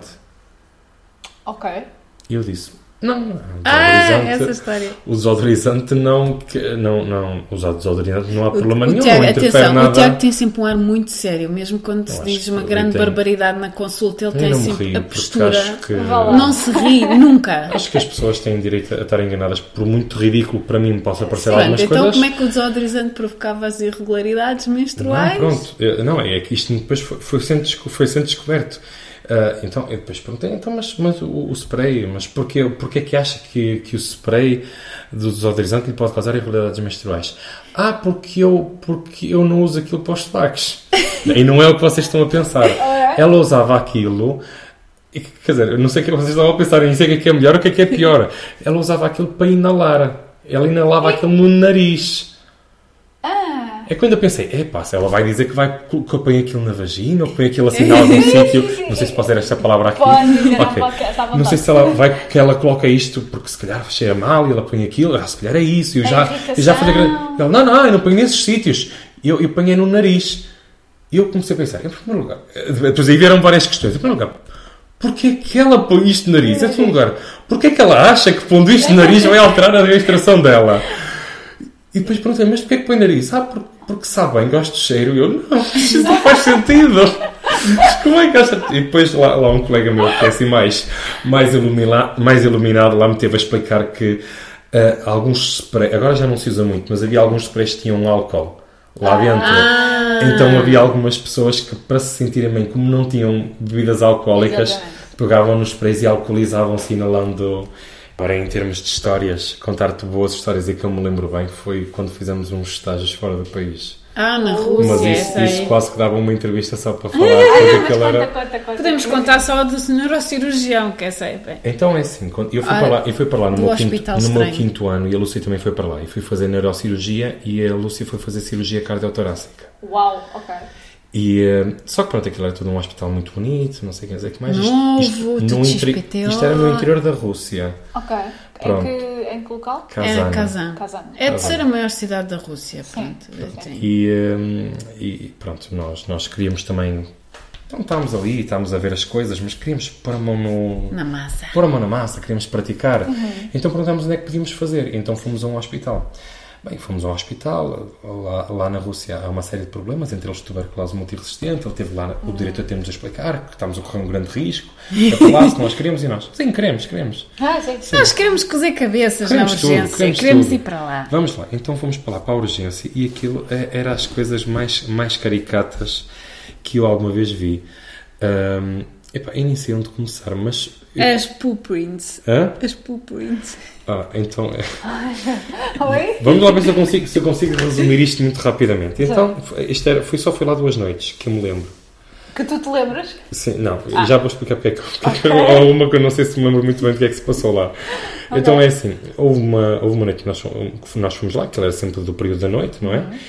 Ok. E eu disse... Não, não. Ah, essa história. O desodorizante não... não, não usar desodorizante não há problema o, o nenhum. Tiago, não atenção, nada. O Tiago tem sempre um ar muito sério. Mesmo quando eu se diz uma que grande tenho... barbaridade na consulta, ele tem sempre a postura... Que... Não se ri, nunca. Acho que as pessoas têm direito a estar enganadas por muito ridículo que para mim possa parecer Sim, algumas então, coisas. Então como é que o desodorizante provocava as irregularidades menstruais? Não, pronto. Não, é que isto depois foi, foi, sendo, foi sendo descoberto. Uh, então, eu depois perguntei, então, mas, mas o, o spray, mas porquê, porquê que acha que, que o spray do desodorizante lhe pode causar irregularidades menstruais? Ah, porque eu, porque eu não uso aquilo para os sovaques. E não é o que vocês estão a pensar. Ela usava aquilo, e, quer dizer, eu não sei o que vocês estão a pensar, eu não sei o que é, que é melhor ou o que é que é pior. Ela usava aquilo para inalar. Ela inalava aquilo no nariz. É quando eu pensei, epá, se ela vai dizer que, vai, que eu ponho aquilo na vagina ou que põe aquilo assim em algum sítio, não sei se posso dizer esta palavra aqui. Pode dizer, okay. Não, não sei se ela vai que ela coloca isto porque se calhar cheira mal e ela põe aquilo, ah, se calhar é isso. Eu já, eu já falei, ela, não, não, eu não ponho nesses sítios. E eu, eu ponhei no nariz. E eu comecei a pensar, em primeiro lugar, depois aí vieram várias questões. Em primeiro lugar, porquê que ela põe isto no nariz? Em segundo lugar, porquê que ela acha que pondo isto no nariz vai alterar a menstruação dela? E depois perguntei, mas porquê que põe nariz? Ah, porque, porque sabe bem, gosto de cheiro. E eu, não, isso não faz sentido. Como é que acha? E depois lá, lá um colega meu, que é assim mais, mais, ilumina, mais iluminado, lá me teve a explicar que uh, alguns sprays, agora já não se usa muito, mas havia alguns sprays que tinham álcool lá dentro. Ah. Então havia algumas pessoas que, para se sentirem bem, como não tinham bebidas alcoólicas, exatamente, pegavam nos sprays e alcoolizavam-se, inalando. Agora, em termos de histórias, contar-te boas histórias e que eu me lembro bem foi quando fizemos uns estágios fora do país. Ah, na Rússia. Mas isso, isso quase que dava uma entrevista só para falar. Conta, era... conta, conta, Podemos conta. contar só do neurocirurgião, que é sempre. Então é assim, eu fui ah, para lá, eu fui para lá no, meu quinto, no meu quinto ano e a Lúcia também foi para lá. E fui fazer neurocirurgia e a Lúcia foi fazer cirurgia cardiotorácica. Uau, ok. E, só que pronto, aquilo era tudo um hospital muito bonito, não sei quem dizer que mais. Novo, isto, isto, no interi- isto era no interior da Rússia. Ok. Em que, em que local? Kazan. É Kazan. Kazan. É a terceira maior cidade da Rússia. Sim, pronto. sim. E, um, e pronto, nós, nós queríamos também... Então estávamos ali, estávamos a ver as coisas, mas queríamos pôr a mão no... na massa. Pôr a mão na massa, queríamos praticar. Uhum. Então perguntámos onde é que podíamos fazer. Então fomos a um hospital. Bem, fomos ao hospital, lá, lá na Rússia há uma série de problemas, entre eles tuberculose multiresistente, ele teve lá, o diretor teve-nos a explicar que estávamos a correr um grande risco, é para lá se nós queremos e nós, sim, queremos, queremos. Ah, sim. Sim. Nós queremos cozer cabeças queremos na tudo, urgência, queremos, queremos tudo. ir para lá. Vamos lá, então fomos para lá, para a urgência, e aquilo era as coisas mais, mais caricatas que eu alguma vez vi. Um, epá, eu nem sei onde começar, mas... As poo prints. Hã? As poo prints. Ah, então... Oi? Vamos lá ver se eu consigo, se eu consigo resumir isto muito rapidamente. Então, isto era, foi, só foi lá duas noites, que eu me lembro. Que tu te lembras? Sim, não, ah. já vou explicar porque é que, porque okay. Há uma que eu não sei se me lembro muito bem do que é que se passou lá. Okay. Então é assim, houve uma, houve uma noite que nós, que nós fomos lá, que era sempre do período da noite, não é? Uhum.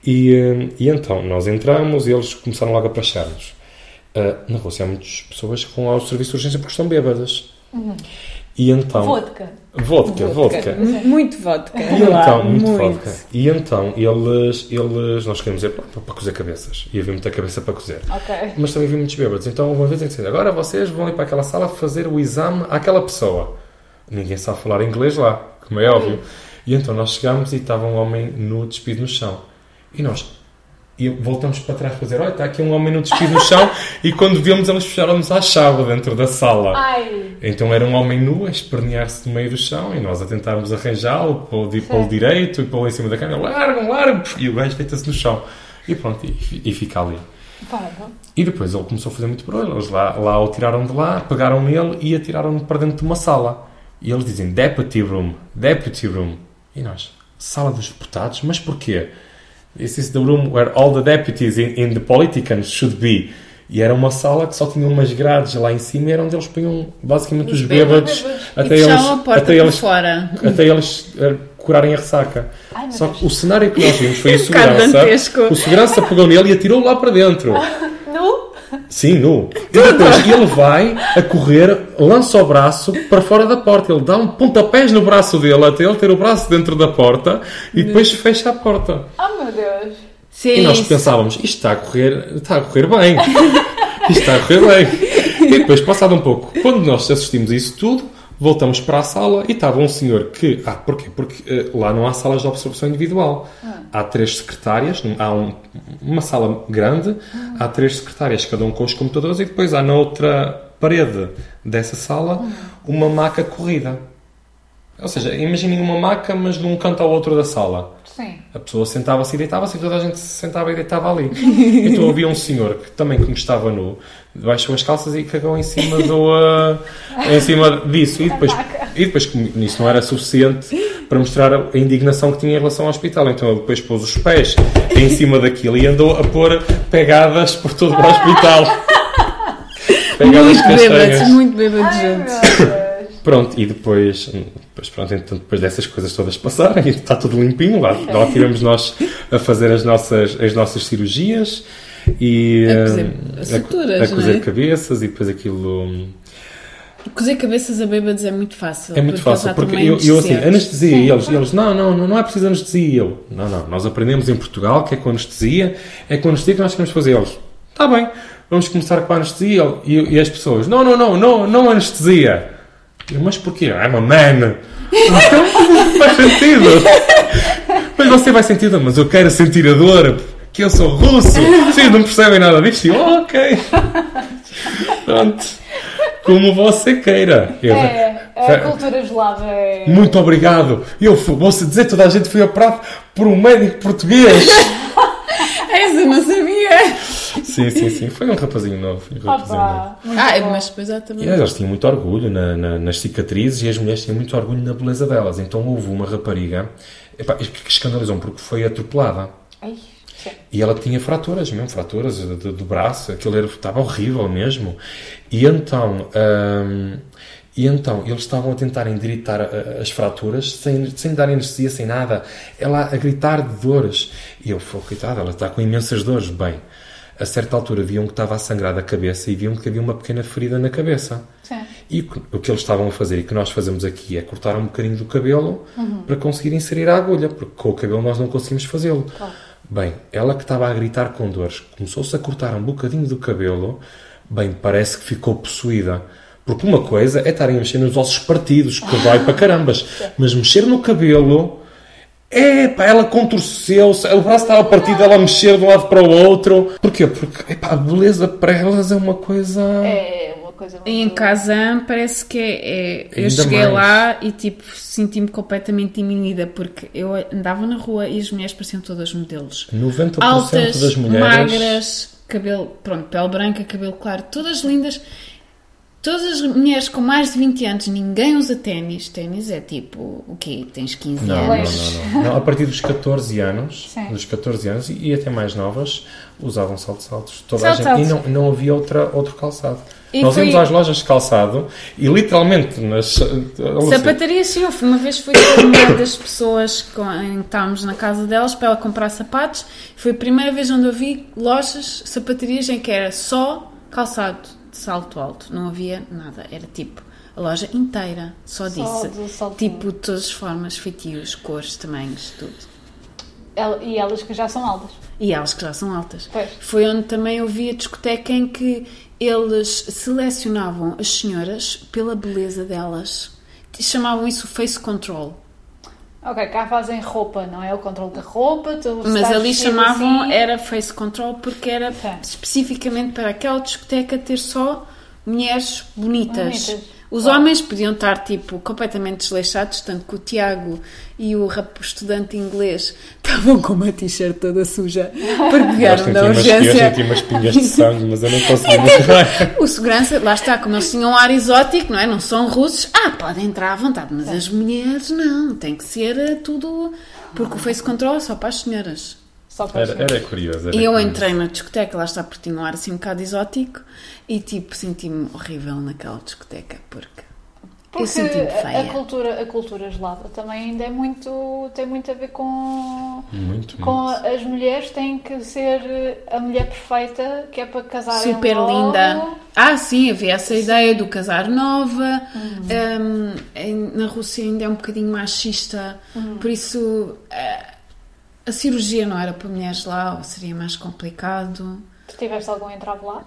E, e então nós entramos e eles começaram logo a prachar-nos. Uh, na Rússia há muitas pessoas que vão ao serviço de urgência porque estão bêbadas. Uhum. E então... Vodka. Vodka, vodka. Muito vodka. E então, muito, muito vodka. E então, eles, eles nós queríamos ir para, para cozer cabeças. E havia muita cabeça para cozer. Okay. Mas também havia muitos bêbados. Então, uma vez em que dizer, agora vocês vão ir para aquela sala fazer o exame àquela pessoa. Ninguém sabe falar inglês lá, como é óbvio. E então, nós chegámos e estava um homem nu despido no chão. E nós... E voltamos para trás para dizer, olha, está aqui um homem no despido no chão. E quando vimos, eles fecharam-nos à chave dentro da sala. Ai. Então era um homem nu a espernear-se no meio do chão e nós a tentarmos arranjá-lo, pô-lo direito e pô-lo em cima da cama. Largam, largam! E o gajo deita-se no chão. E pronto, e, e fica ali. Para. E depois ele começou a fazer muito barulho. Eles lá, lá o tiraram de lá, pegaram nele e atiraram-no para dentro de uma sala. E eles dizem, deputy room, deputy room. E nós, sala dos deputados? Mas porquê? This is the room where all the deputies in, in the politicians should be. E era uma sala que só tinha umas grades lá em cima e era onde eles punham basicamente os, os bêbados, bêbados até eles, a porta até eles, fora. Até eles uh, curarem a ressaca. Ai, só Deus. que o cenário que nós vimos foi o segurança. O segurança pegou nele e atirou lá para dentro. Nu? Sim, nu. E depois ele vai a correr, lança o braço para fora da porta. Ele dá um pontapés no braço dele até ele ter o braço dentro da porta e depois fecha a porta. Oh, meu Deus. Sim, e nós pensávamos, isto está a correr, está a correr bem. Isto está a correr bem. E depois, passado um pouco, quando nós assistimos a isso tudo, voltamos para a sala e estava um senhor que... Ah, porquê? Porque uh, lá não há salas de observação individual. Ah. Há três secretárias, há um, uma sala grande, ah. há três secretárias, cada um com os computadores, e depois há na outra parede dessa sala uma maca corrida. Ou seja, imaginem uma maca, mas de um canto ao outro da sala. Sim. A pessoa sentava-se e deitava-se e toda a gente se sentava e deitava ali. Então havia um senhor que também, como estava nu, baixou as calças e cagou em cima do uh, em cima disso. E depois, e depois, como isso não era suficiente para mostrar a indignação que tinha em relação ao hospital, então ele depois pôs os pés em cima daquilo e andou a pôr pegadas por todo o hospital. Pegadas muito bêbados, muito bêbados juntos. Pronto, e depois, depois, pronto, então, depois dessas coisas todas passarem, está tudo limpinho, lá, lá tivemos nós a fazer as nossas, as nossas cirurgias e a cozer, a suturas, a, a cozer não é? cabeças e depois aquilo... Cozer cabeças a bêbados é muito fácil. É muito fácil, porque eu, eu assim, anestesia, e eles, eles não, não, não é preciso anestesia. E eu, não, não, nós aprendemos em Portugal que é com anestesia, é com anestesia que nós queremos fazer. Eles, está bem, vamos começar com a anestesia. E, e as pessoas, não, não, não, não, não anestesia. Mas porquê? I'm a man. Então, faz sentido. Mas você vai sentir, mas eu quero sentir a dor, que eu sou russo. Vocês não percebem nada disto? E eu, ok. Pronto. Como você queira. Eu, é, a cultura eslava é... Muito obrigado. Eu vou-se dizer, toda a gente foi operado por um médico português. Essa eu não sabia. Sim, sim, sim. Foi um rapazinho novo. Um rapazinho Opa, novo. Ah, bom. Mas depois há também... E eles tinham muito orgulho na, na, nas cicatrizes e as mulheres tinham muito orgulho na beleza delas. Então houve uma rapariga epá, que escandalizou porque foi atropelada. Ai, e ela tinha fraturas, mesmo fraturas do, do braço. Aquilo era, estava horrível mesmo. E então... Hum, E então, eles estavam a tentar endireitar as fraturas sem, sem dar anestesia, sem nada. Ela a gritar de dores. E eu, coitada, ela está com imensas dores. Bem, a certa altura viam que estava a sangrar da cabeça e viam que havia uma pequena ferida na cabeça. Sim. E o que eles estavam a fazer e que nós fazemos aqui é cortar um bocadinho do cabelo uhum. para conseguir inserir a agulha, porque com o cabelo nós não conseguimos fazê-lo. Claro. Bem, ela que estava a gritar com dores, começou-se a cortar um bocadinho do cabelo. Bem, parece que ficou possuída. Porque uma coisa é estarem a mexer nos ossos partidos, que vai para carambas. Mas mexer no cabelo... É, pá, ela contorceu-se, o braço estava partido, ela mexer de um lado para o outro. Porquê? Porque, epá, a beleza para elas é uma coisa... É, uma coisa muito... E em Kazan parece que é... é eu Ainda cheguei mais. lá e, tipo, senti-me completamente diminuída, porque eu andava na rua e as mulheres pareciam todas modelos. noventa por cento altas, das mulheres... magras, cabelo, pronto, pele branca, cabelo claro, todas lindas... Todas as mulheres com mais de vinte anos, ninguém usa ténis. Ténis é tipo, o quê? Tens quinze não, anos? Não, não, não, não. A partir dos catorze anos, Sim. dos catorze anos e, e até mais novas, usavam saltos altos. Toda Saltos a gente, altos. E não, não havia outra, outro calçado. E Nós foi- íamos às lojas de calçado e literalmente nas... Sapataria, sim. Eu fui- uma vez fui com uma das pessoas com, em que estávamos na casa delas para ela comprar sapatos. Foi a primeira vez onde eu vi lojas, sapatarias em que era só calçado de salto alto. Não havia nada. Era tipo a loja inteira. Só Só disso. do salto. Tipo de todas as formas, feitios, cores, tamanhos, tudo. El- E elas que já são altas. E elas que já são altas. Pois. Foi onde também eu vi a discoteca em que eles selecionavam as senhoras pela beleza delas. Chamavam isso face control. Ok, cá fazem roupa, não é? O controle da roupa. Tu Mas estás ali vestido chamavam, assim. era face control porque era Ok. especificamente para aquela discoteca ter só mulheres bonitas. Bonitas. Os Claro. homens podiam estar tipo completamente desleixados, tanto que o Tiago e o rap- o estudante inglês estavam com uma t-shirt toda suja porque vieram da Eu urgência. senti umas pingas de sangue, mas eu não consegui muito bem. O segurança, lá está, como eles tinham um ar exótico, não é? Não são russos. Ah, podem entrar à vontade, mas as mulheres não. Tem que ser eh, tudo... Porque o face control é só para as senhoras. Só para Era, era curioso. Era E eu curioso. entrei na discoteca, lá está, porque tinha um ar assim um bocado exótico. E tipo, senti-me horrível naquela discoteca, porque... Porque eu senti-me a, a feia. cultura, a cultura eslava também ainda é muito... Tem muito a ver com... Muito, Com muito. as mulheres têm que ser a mulher perfeita, que é para casarem Super logo. linda. Ah, sim, havia essa ideia do casar nova. Um, em- na Rússia ainda é um bocadinho machista, por isso eh, a cirurgia não era para mulheres lá, ou seria mais complicado. Tu tiveste algum entrave lá?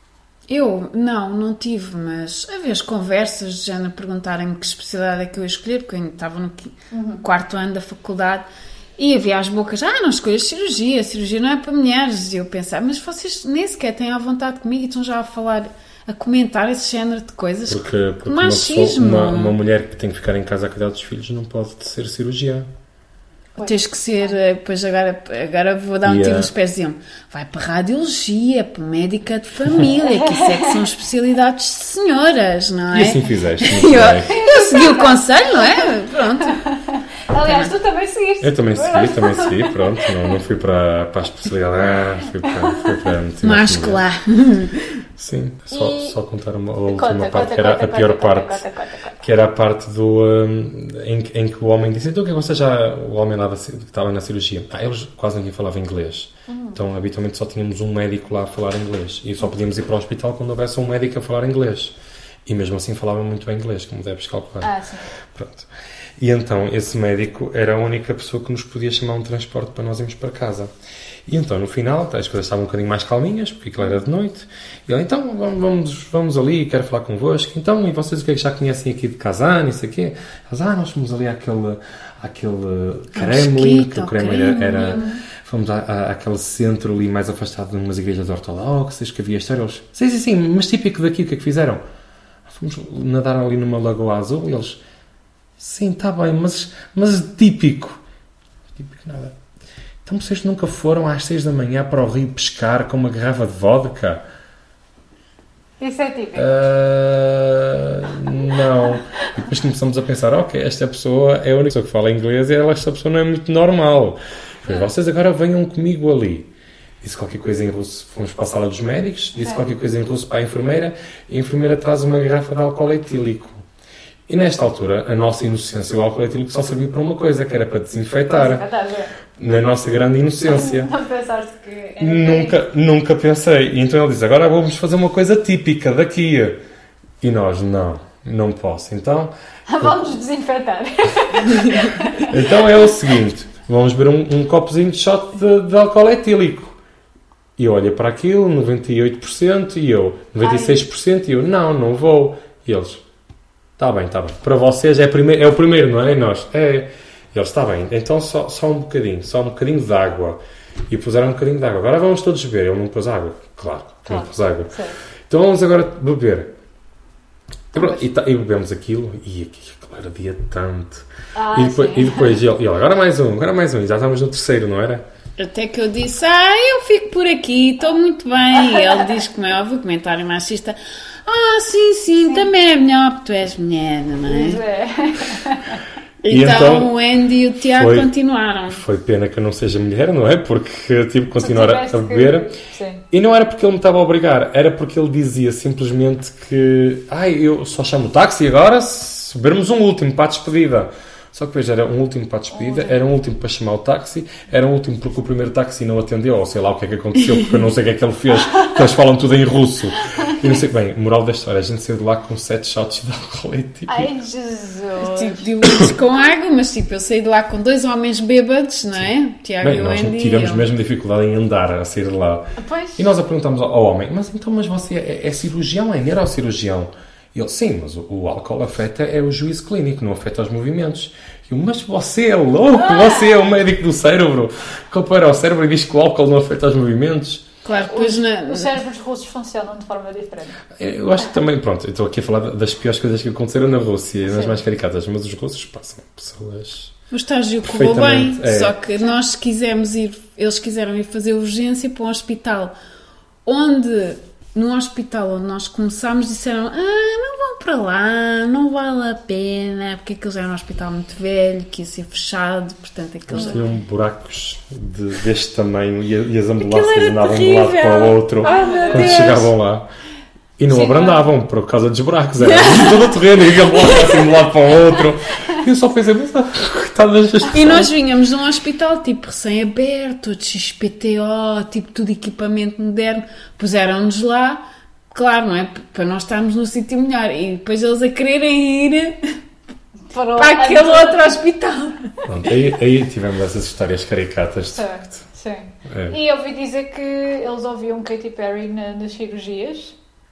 Eu, não, não tive, mas havia as conversas de género perguntarem-me que especialidade é que eu ia escolher, porque eu ainda estava no, qui- no quarto ano da faculdade. E havia as bocas, ah, não escolhas cirurgia, cirurgia não é para mulheres. E eu pensava, mas vocês nem sequer têm à vontade comigo e estão já a falar, a comentar esse género de coisas. Porque, porque uma, pessoa, machismo. uma, uma mulher que tem que ficar em casa a cuidar dos filhos não pode ser cirurgiã. Tens que ser, eh, depois agora, agora vou dar um E, tiro eh, nos pés, diziam, vai para radiologia, para médica de família, que isso é que são especialidades de senhoras, não é? E assim fizeste. E Muito eu, bem. eu segui o conselho, não é? Pronto. Aliás, tu também seguiste. Eu também segui, também segui, pronto. Não, não fui para, para a especialidade, fui para, fui para a medicina Máscula. familiar. Sim, só, E- só contar uma, a última Conta, parte, conta, que era conta, a pior conta, parte. conta, conta, conta, conta. Que era a parte do um, em, que- em que o homem disse, então o que é que você já, o homem lá da, ci- que estava na cirurgia, ah, eles quase ninguém falava inglês, então habitualmente só tínhamos um médico lá a falar inglês e só podíamos ir para o hospital quando houvesse um médico a falar inglês e mesmo assim falava muito bem inglês, como deves calcular. Ah, sim. Pronto. E então esse médico era a única pessoa que nos podia chamar um transporte para nós irmos para casa. E então no final as coisas estavam um bocadinho mais calminhas, porque aquilo era de noite. E ele, então vamos, vamos ali, quero falar convosco. Então, e vocês o que é que já conhecem aqui de Kazan, isso aqui? Eles, ah, nós fomos ali àquele, àquele Kremlin, que o Kremlin era... era fomos à, à, àquele centro ali mais afastado de umas igrejas ortodoxas, que havia história. Eles, sim, sim, sim, mas típico daqui, o que é que fizeram? Fomos nadar ali numa lagoa azul e eles... Sim, está bem, mas, mas típico. Típico nada. Então vocês nunca foram às seis da manhã para o rio pescar com uma garrafa de vodka? Isso é típico. Uh, não. E depois começamos a pensar, ok, esta pessoa é a única pessoa que fala inglês e ela, esta pessoa não é muito normal. Depois, vocês agora venham comigo ali. Disse qualquer coisa em russo, fomos para a sala dos médicos, disse qualquer coisa em russo para a enfermeira e a enfermeira traz uma garrafa de álcool etílico. E nesta altura, a nossa inocência, o álcool etílico só servia para uma coisa, que era para desinfetar. Estás a ver? Na nossa grande inocência. Não pensaste que... era Nunca, nunca pensei. E então ele diz, agora vamos fazer uma coisa típica daqui. E nós, não, não posso. Então, Vamos desinfetar. então é o seguinte, vamos beber um, um copozinho de shot de, de álcool etílico. E eu olho para aquilo, noventa e oito por cento, e eu, noventa e seis por cento, e eu, não, não vou. E eles, está bem, está bem. Para vocês é, primeiro, é o primeiro, não é? E nós, é. E eles, está bem, então só, só um bocadinho, só um bocadinho de água. E puseram um bocadinho de água. Agora vamos todos beber. Ele não pôs água. Claro, Claro. não pôs água. Certo. Então vamos agora beber. E, pronto, e, tá- e bebemos aquilo. E aquilo ardia tanto. Ah, e depois, sim. e depois ele, ele, agora mais um, agora mais um. E já estávamos no terceiro, não era? Até que eu disse, ah, eu fico por aqui, estou muito bem. E ele diz, como é óbvio, comentário machista, Ah, sim, sim, sim, também é melhor porque tu és mulher, não é? É. E Então, então, o Andy e o Tiago foi- continuaram. Foi pena que eu não seja mulher, não é? Porque eu tive que continuar a, tiveste a que- beber. Sim. E não era porque ele me estava a obrigar, era porque ele dizia simplesmente que ai, eu só chamo o táxi agora se bebermos um último para a despedida. Só que depois era um último para a despedida, era um último para chamar o táxi, era um último porque o primeiro táxi não atendeu, ou sei lá o que é que aconteceu, porque eu não sei o que é que ele fez, porque eles falam tudo em russo. E não sei, bem, moral da história, a gente saiu de lá com sete shots de álcool e tipo... Ai, Jesus. Tipo, diluídos com água, mas tipo, eu saí de lá com dois homens bêbados, não é? O Tiago Bem, e o nós Andy. tivemos e eu. mesmo dificuldade em andar a sair de lá. Pois. E nós a perguntamos ao, ao homem, mas então, mas você é, é cirurgião, é neurocirurgião? E ele, sim, mas o, o álcool afeta é o juízo clínico, não afeta os movimentos. E eu, mas você é louco, você é o médico do cérebro, que opera o cérebro e diz que o álcool não afeta os movimentos. Claro, depois Os, na... os cérebros russos funcionam de forma diferente. Eu acho que também, pronto, eu estou aqui a falar das piores coisas que aconteceram na Rússia, nas Sim. mais caricatas, mas os russos passam pessoas... O estágio correu bem, Perfeitamente, é. só que nós quisemos ir, eles quiseram ir fazer urgência para um hospital onde, no hospital onde nós começámos, disseram, ah, não vão para lá, não vale a pena, porque aquilo já era um hospital muito velho, que ia ser fechado, portanto aquilo... Eles tinham buracos de, deste tamanho e, e as ambulâncias Aquilo era andavam de um lado terrível. para o outro Ai, meu quando Deus. chegavam lá. E não Sim, abrandavam por causa dos buracos, era todo o terreno e a ambulância assim de um lado para o outro. E eu só pensei, mas ah, coitadas das E pessoas. nós vinhamos de um hospital tipo recém-aberto, de X P T O, tipo tudo equipamento moderno, puseram-nos lá, claro, não é? Para nós estarmos num sítio melhor. E depois eles a quererem ir Para, o- para aquele outro hospital. Pronto, aí, aí tivemos essas histórias caricatas, de Sim, facto. sim. É. E ouvi dizer que eles ouviam Katy Perry na- nas cirurgias.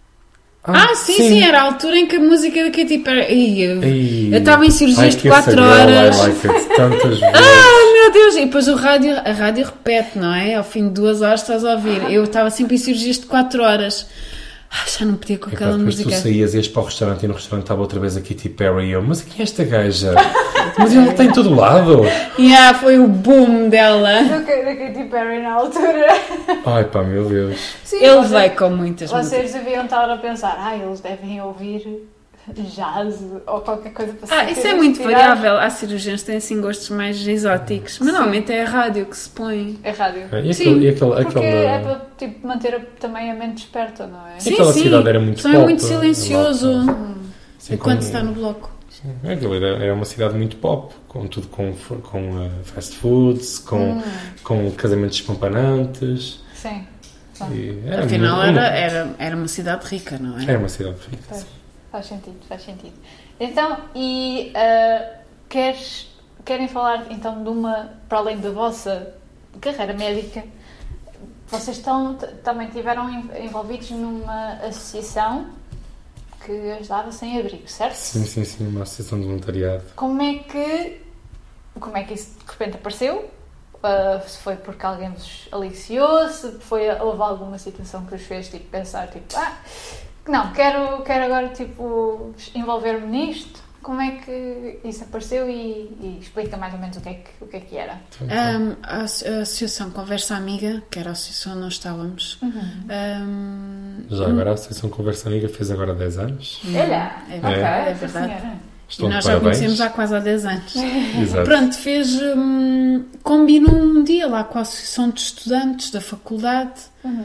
Ah, sim, sim, era a altura em que a música da Katy Perry... Ih, eu Ei, eu estava em cirurgias I de kiss quatro a girl, horas. I like it, tantas vezes. Ai, meu Deus! E depois o rádio, a rádio repete, não é? Ao fim de duas horas estás a ouvir. Eu estava sempre em cirurgias de quatro horas. Ah, já não podia com Epá, aquela depois tu música. saías, ias para o restaurante e no restaurante estava outra vez a Katy Perry e eu, mas quem é esta gaja? Mas ela está em todo lado. Yeah, foi o boom dela. Da Ka- da Katy Perry na altura. Ai pá, meu Deus. Sim, Ele vocês- vai com muitas músicas. Vocês deviam estar a pensar, ah, eles devem ouvir jazz ou qualquer coisa para se Ah, isso é sentir muito inspirado. variável. Há cirurgiões que têm assim gostos mais exóticos. Mas normalmente é a rádio que se põe. É rádio. E Sim, aquele, e aquele, Porque aquele, é para tipo, manter a- também a mente desperta, não é? Sim. aquela cidade era muito Só é pop, muito silencioso lá, assim, enquanto com- está no bloco. Sim, aquilo era, era uma cidade muito pop, com tudo com, com uh, fast foods, com, com casamentos espampanantes. Sim. Sim. E era Afinal, muito- era, era, era uma cidade rica, não é? era uma cidade rica. Faz, faz sentido, faz sentido. Então, e ah, queres, querem falar então de uma, para além da vossa carreira médica, vocês estão, t- também estiveram en- envolvidos numa associação que ajudava sem abrigo, certo? Sim, sim, sim, uma associação de voluntariado. Como é que, como é que isso de repente apareceu? Ah, se foi porque alguém vos aliciou, se foi, houve alguma situação que vos fez tipo, pensar, tipo, ah, não, quero, quero agora tipo, envolver-me nisto. Como é que isso apareceu e, e explica mais ou menos o que é que, o que, é que era? Um, a, asso- a Associação Conversa Amiga, que era a associação onde nós estávamos. Um, Já agora a Associação Conversa Amiga fez agora dez anos. Olha, é ok, verdade, é sim, verdade. senhora. Estão E de nós já parabéns. conhecemos há quase há dez anos. Exato. Pronto, fez. Hum, combinou um dia lá com a Associação de Estudantes da faculdade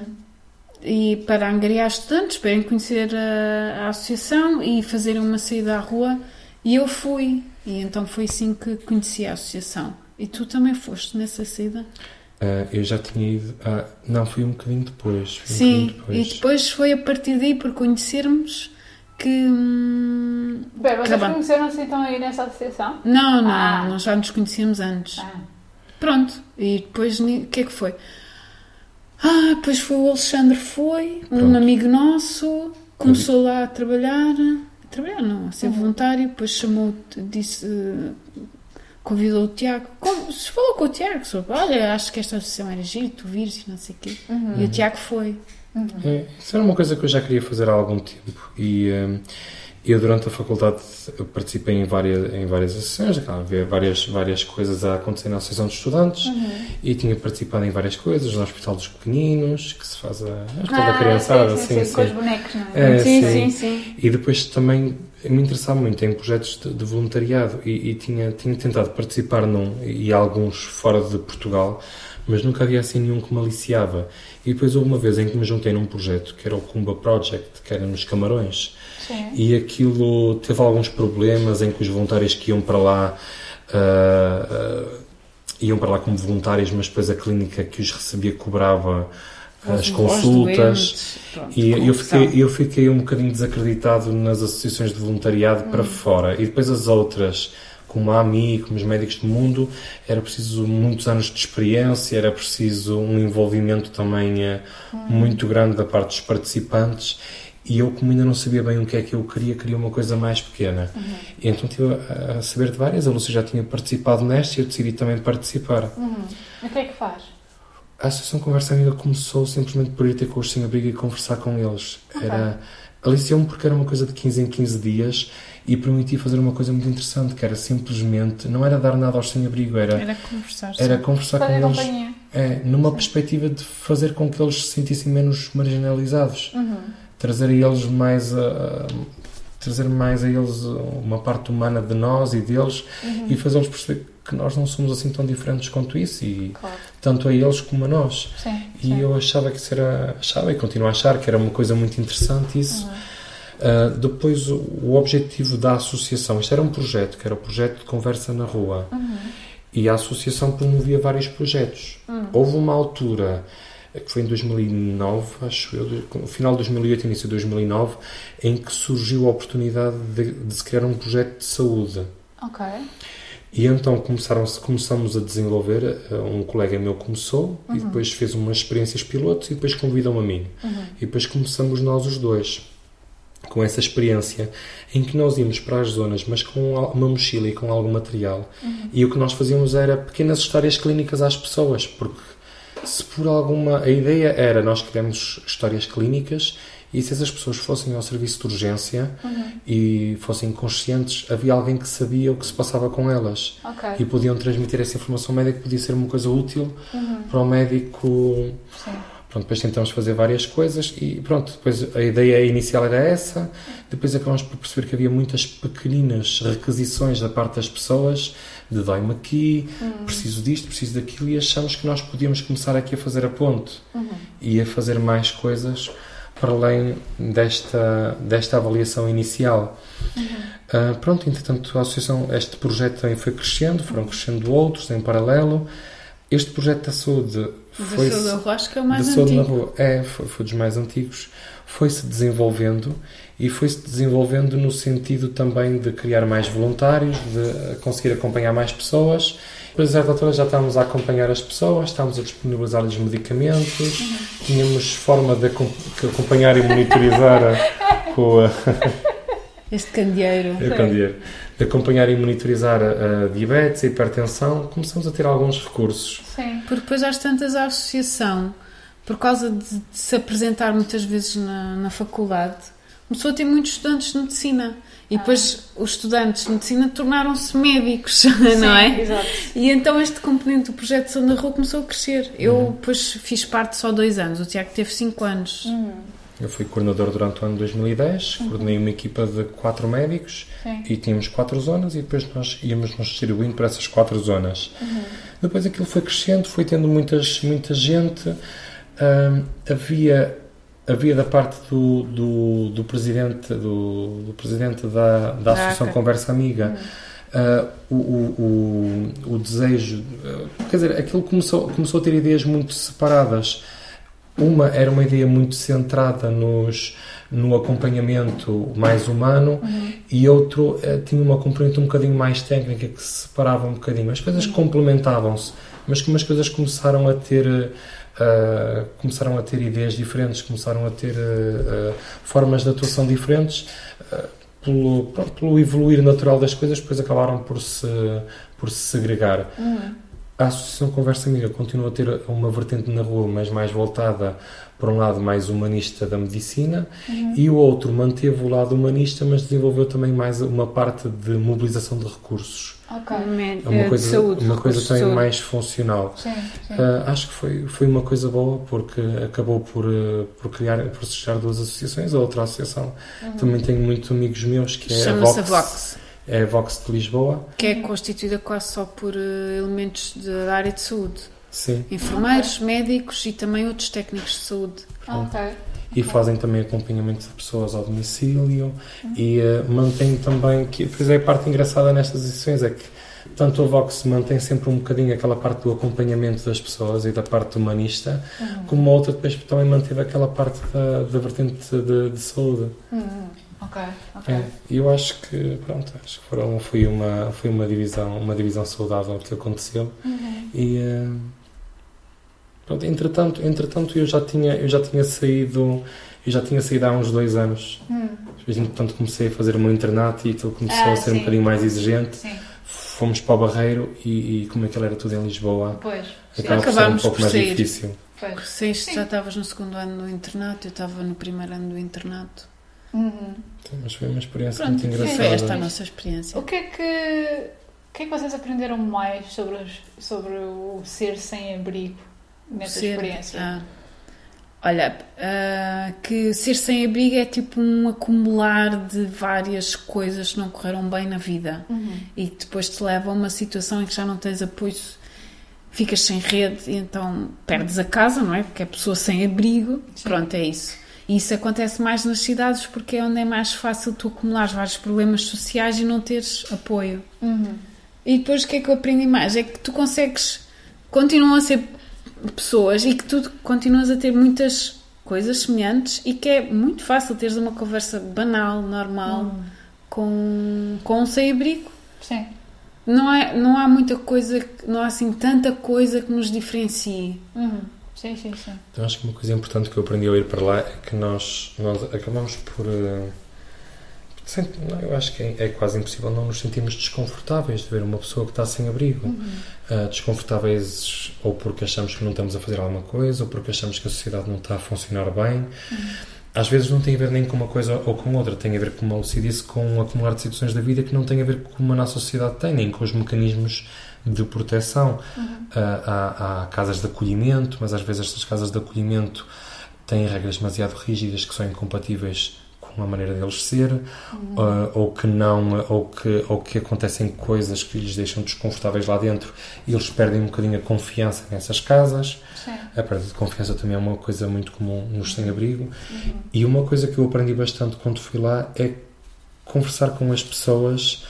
e para angariar estudantes, para irem conhecer a, a associação e fazerem uma saída à rua. E eu fui. E então foi assim que conheci a associação. E tu também foste nessa saída? Ah, eu já tinha ido. Ah, não, fui um bocadinho depois. Fui um Sim, bocadinho e depois foi a partir daí, por conhecermos, que. hum, Bem, vocês acabamos. conheceram-se então aí nessa associação? Não, não, Ah. nós já nos conhecíamos antes. Ah. Pronto, e depois ni- o que é que foi? Ah, depois foi o Alexandre, foi, um Pronto. amigo nosso, começou lá a trabalhar, a trabalhar não, a ser voluntário, depois chamou, disse, eh, convidou o Tiago, com- se falou com o Tiago sobre, olha, acho que esta associação era gira, tu vires e não sei o quê. E o Tiago foi. É, isso era uma coisa que eu já queria fazer há algum tempo e, hum, Eu, durante a faculdade, participei em várias, em várias associações, havia várias, várias coisas a acontecer na Associação de Estudantes, uhum. e tinha participado em várias coisas, no Hospital dos Pequeninos, que se faz a Hospital ah, da Criançada, sim, sim, sim, sim, sim. com os bonecos, não é? é? Sim, sim, sim, sim. E depois também me interessava muito em projetos de, de voluntariado, e, e tinha, tinha tentado participar num, e alguns fora de Portugal, mas nunca havia assim nenhum que me aliciava. E depois houve uma vez em que me juntei num projeto, que era o Kumba Project, que era nos Camarões. Sim. E aquilo teve alguns problemas em que os voluntários que iam para lá uh, uh, iam para lá como voluntários, mas depois a clínica que os recebia cobrava os, as consultas. Pronto, e eu fiquei, eu fiquei um bocadinho desacreditado nas associações de voluntariado hum. para fora. E depois as outras, como a AMI, como os Médicos do Mundo, era preciso muitos anos de experiência, era preciso um envolvimento também uh, hum. muito grande da parte dos participantes. E eu, como ainda não sabia bem o que é que eu queria, queria uma coisa mais pequena. Uhum. E então estive a, a saber de várias. A Lúcia já tinha participado nesta e eu decidi também participar. Uhum. O que é que faz? A Associação Conversa Amiga começou simplesmente por ir ter com os sem-abrigo e conversar com eles. Okay. Era, aliciou-me porque era uma coisa de quinze em quinze dias e permitia fazer uma coisa muito interessante, que era simplesmente, não era dar nada aos sem-abrigo, era, era conversar, era conversar com eles, é, numa sim. perspectiva de fazer com que eles se sentissem menos marginalizados. Uhum. Trazer a eles mais a, a, trazer mais a eles uma parte humana de nós e deles, uhum. e fazê-los perceber que nós não somos assim tão diferentes quanto isso, e claro. tanto a eles como a nós. Sim, e sim. eu achava que isso era, achava e continuo a achar que era uma coisa muito interessante isso. Uhum. Uh, depois o, o objetivo da associação, isto era um projeto, que era o projeto de Conversa na Rua, uhum. e a associação promovia vários projetos. Uhum. Houve uma altura, que foi em dois mil e nove, acho eu, no final de dois mil e oito, início de dois mil e nove, em que surgiu a oportunidade de, de se criar um projeto de saúde. Ok. E então começaram começamos a desenvolver, um colega meu começou, uhum. e depois fez umas experiências pilotos, e depois convidou-me a mim. Uhum. E depois começamos nós os dois, com essa experiência, em que nós íamos para as zonas, mas com uma mochila e com algum material. Uhum. E o que nós fazíamos era pequenas histórias clínicas às pessoas, porque se por alguma... A ideia era, nós queremos histórias clínicas, e se essas pessoas fossem ao serviço de urgência, uhum. e fossem conscientes, havia alguém que sabia o que se passava com elas. Okay. E podiam transmitir essa informação médica, podia ser uma coisa útil uhum. para o médico. Sim. Pronto, depois tentamos fazer várias coisas e pronto, depois a ideia inicial era essa, depois acabamos por perceber que havia muitas pequeninas requisições da parte das pessoas, de dói-me aqui, uhum. preciso disto, preciso daquilo, e achamos que nós podíamos começar aqui a fazer a ponte uhum. e a fazer mais coisas para além desta, desta avaliação inicial. Uhum. Uh, pronto, entretanto a associação, este projeto também foi crescendo, foram crescendo outros em paralelo. Este projeto da saúde foi... Da saúde na rua, acho que é o mais da antigo. saúde na rua, é, foi, foi dos mais antigos. Foi-se desenvolvendo e foi-se desenvolvendo no sentido também de criar mais voluntários, de conseguir acompanhar mais pessoas. Depois, a certa altura, já estávamos a acompanhar as pessoas, estávamos a disponibilizar-lhes medicamentos, uhum. tínhamos forma de acompanhar e monitorizar a, com a... Este candeeiro. É o candeeiro. De acompanhar e monitorizar a, a diabetes, a hipertensão, começamos a ter alguns recursos. Sim. Porque depois às tantas a associação, por causa de, de se apresentar muitas vezes na, na faculdade, começou a ter muitos estudantes de medicina. E depois ah. os estudantes de medicina tornaram-se médicos, Sim, não é? Exato. E então este componente do projeto de Saúde na Rua começou a crescer. Eu uhum. depois fiz parte só dois anos, o Tiago teve cinco anos. Uhum. Eu fui coordenador durante o ano de dois mil e dez, uhum. coordenei uma equipa de quatro médicos. Sim. E tínhamos quatro zonas e depois nós íamos nos distribuindo para essas quatro zonas. Uhum. Depois aquilo foi crescendo, foi tendo muitas, muita gente. Hum, havia, havia da parte do, do, do presidente, do, do presidente da, da Associação ah, okay. Conversa Amiga, uhum. uh, o, o, o, o desejo... Uh, quer dizer, aquilo começou, começou a ter ideias muito separadas. Uma era uma ideia muito centrada nos, no acompanhamento mais humano uhum. e outro eh, tinha uma componente um bocadinho mais técnica que se separava um bocadinho. As coisas uhum. complementavam-se, mas que umas coisas começaram a ter uh, começaram a ter ideias diferentes, começaram a ter uh, uh, formas de atuação diferentes. Uh, pelo, pronto, pelo evoluir natural das coisas, depois acabaram por se, por se segregar. Uhum. a Associação Conversa Amiga continua a ter uma vertente na rua, mas mais voltada, por um lado, mais humanista da medicina, uhum. e o outro manteve o lado humanista, mas desenvolveu também mais uma parte de mobilização de recursos. Ok. É uma coisa, saúde, uma coisa também saúde. mais funcional. Sim, sim. Uh, acho que foi, foi uma coisa boa, porque acabou por, uh, por criar, por associar duas associações. A outra associação, uhum. também tenho muitos amigos meus, que é a Vox. Chama-se Vox. É a Vox de Lisboa. Que é constituída quase só por uh, elementos de, da área de saúde. Sim. Enfermeiros, okay. médicos e também outros técnicos de saúde. Ah, ok. E okay. fazem também acompanhamento de pessoas ao domicílio uhum. e uh, mantêm também... Que, pois é, a parte engraçada nestas edições é que tanto a Vox mantém sempre um bocadinho aquela parte do acompanhamento das pessoas e da parte humanista, uhum. como a outra depois também manteve aquela parte da, da vertente de, de saúde. Uhum. Ok, ok. É, e eu acho que, pronto, acho que foram, foi, uma, foi uma, divisão, uma divisão saudável que aconteceu. Uhum. E, uh, pronto, entretanto, entretanto eu, já tinha, eu já tinha saído... Eu já tinha saído há uns dois anos. Hum. Depois, entretanto, comecei a fazer o meu internato e aquilo começou ah, a ser sim. um bocadinho mais exigente. Sim. Fomos para o Barreiro e, e como aquilo era tudo em Lisboa, pois. acabava por ser um pouco mais sair. difícil. Sei que já estavas no segundo ano do internato, eu estava no primeiro ano do internato. Uhum. Então, mas foi uma experiência Pronto, muito engraçada. Foi esta a nossa experiência. O que é que, o que, é que vocês aprenderam mais sobre, sobre o ser sem abrigo nessa ser, experiência? Ah. Olha, uh, que ser sem abrigo é tipo um acumular de várias coisas que não correram bem na vida uhum. e que depois te leva a uma situação em que já não tens apoio, ficas sem rede e então perdes a casa, não é? Porque é pessoa sem abrigo, sim. Pronto, é isso. E isso acontece mais nas cidades porque é onde é mais fácil tu acumulares vários problemas sociais e não teres apoio. Uhum. E depois o que é que eu aprendi mais? É que tu consegues, continuam a ser pessoas e que tu continuas a ter muitas coisas semelhantes e que é muito fácil teres uma conversa banal, normal, hum. com, com um sem-abrigo. Sim. Não, é, não há muita coisa, não há assim tanta coisa que nos diferencie. Uhum. Sim, sim, sim. Então acho que uma coisa importante que eu aprendi ao ir para lá é que nós, nós acabamos por... Uh, eu acho que é, é quase impossível não nos sentirmos desconfortáveis de ver uma pessoa que está sem abrigo. Uhum. Uh, desconfortáveis ou porque achamos que não estamos a fazer alguma coisa ou porque achamos que a sociedade não está a funcionar bem. Uhum. Às vezes não tem a ver nem com uma coisa ou com outra, tem a ver, como a Lucia disse, com um acumular de situações da vida que não tem a ver com como a nossa sociedade tem, nem com os mecanismos de proteção. Uhum. Uh, há, há casas de acolhimento, mas às vezes estas casas de acolhimento têm regras demasiado rígidas que são incompatíveis com a maneira deles ser, uhum. uh, ou que não, ou que, ou que acontecem coisas que lhes deixam desconfortáveis lá dentro e eles perdem um bocadinho a confiança nessas casas. Sim. A perda de confiança também é uma coisa muito comum nos sem-abrigo. Uhum. E uma coisa que eu aprendi bastante quando fui lá é conversar com as pessoas.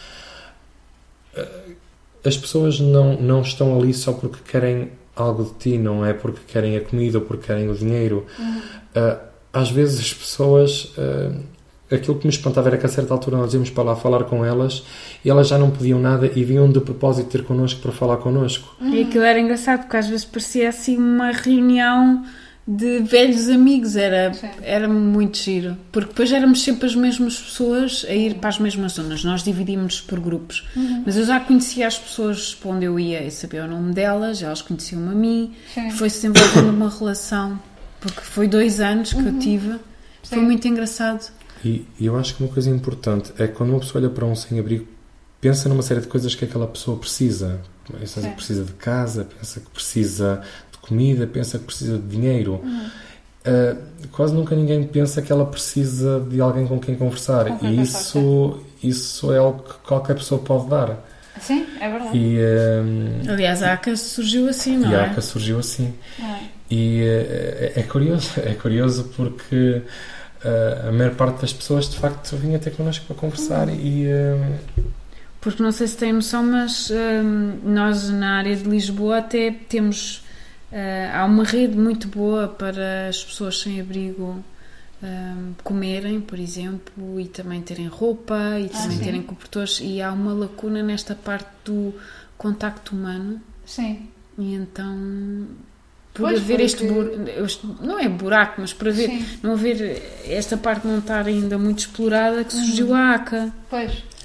As pessoas não, não estão ali só porque querem algo de ti, não é porque querem a comida ou porque querem o dinheiro. Uhum. Uh, às vezes as pessoas, uh, aquilo que me espantava era que a certa altura nós íamos para lá falar com elas e elas já não pediam nada e vinham de propósito ter connosco para falar connosco. Uhum. E aquilo era engraçado porque às vezes parecia assim uma reunião de velhos amigos, era, era muito giro, porque depois éramos sempre as mesmas pessoas a ir para as mesmas zonas, nós dividimos-nos por grupos, uhum. mas eu já conhecia as pessoas para onde eu ia e sabia o nome delas, elas conheciam-me a mim, foi-se desenvolvendo uma relação. Porque foi dois anos que uhum. eu tive. Foi Sim. muito engraçado. E, e eu acho que uma coisa importante é que quando uma pessoa olha para um sem-abrigo, pensa numa série de coisas que aquela pessoa precisa. Pensa que precisa de casa, pensa que precisa de comida, pensa que precisa de dinheiro. Uhum. Uh, quase nunca ninguém pensa que ela precisa de alguém com quem conversar. Com quem e isso, isso é algo que qualquer pessoa pode dar. Sim, é verdade. E, um, aliás, a ACA surgiu assim, não e é? a ACA surgiu assim. É. E é, é curioso, é curioso porque uh, a maior parte das pessoas de facto vinha ter connosco para conversar. Uhum. E uh, porque não sei se têm noção, mas um, nós na área de Lisboa até temos uh, há uma rede muito boa para as pessoas sem abrigo um, comerem, por exemplo, e também terem roupa e também ah, terem cobertores, e há uma lacuna nesta parte do contacto humano. Sim. E então por pois, haver este, que... bur... este não é buraco, mas por haver, não haver esta parte não estar ainda muito explorada que surgiu uhum. a ACA. Pois.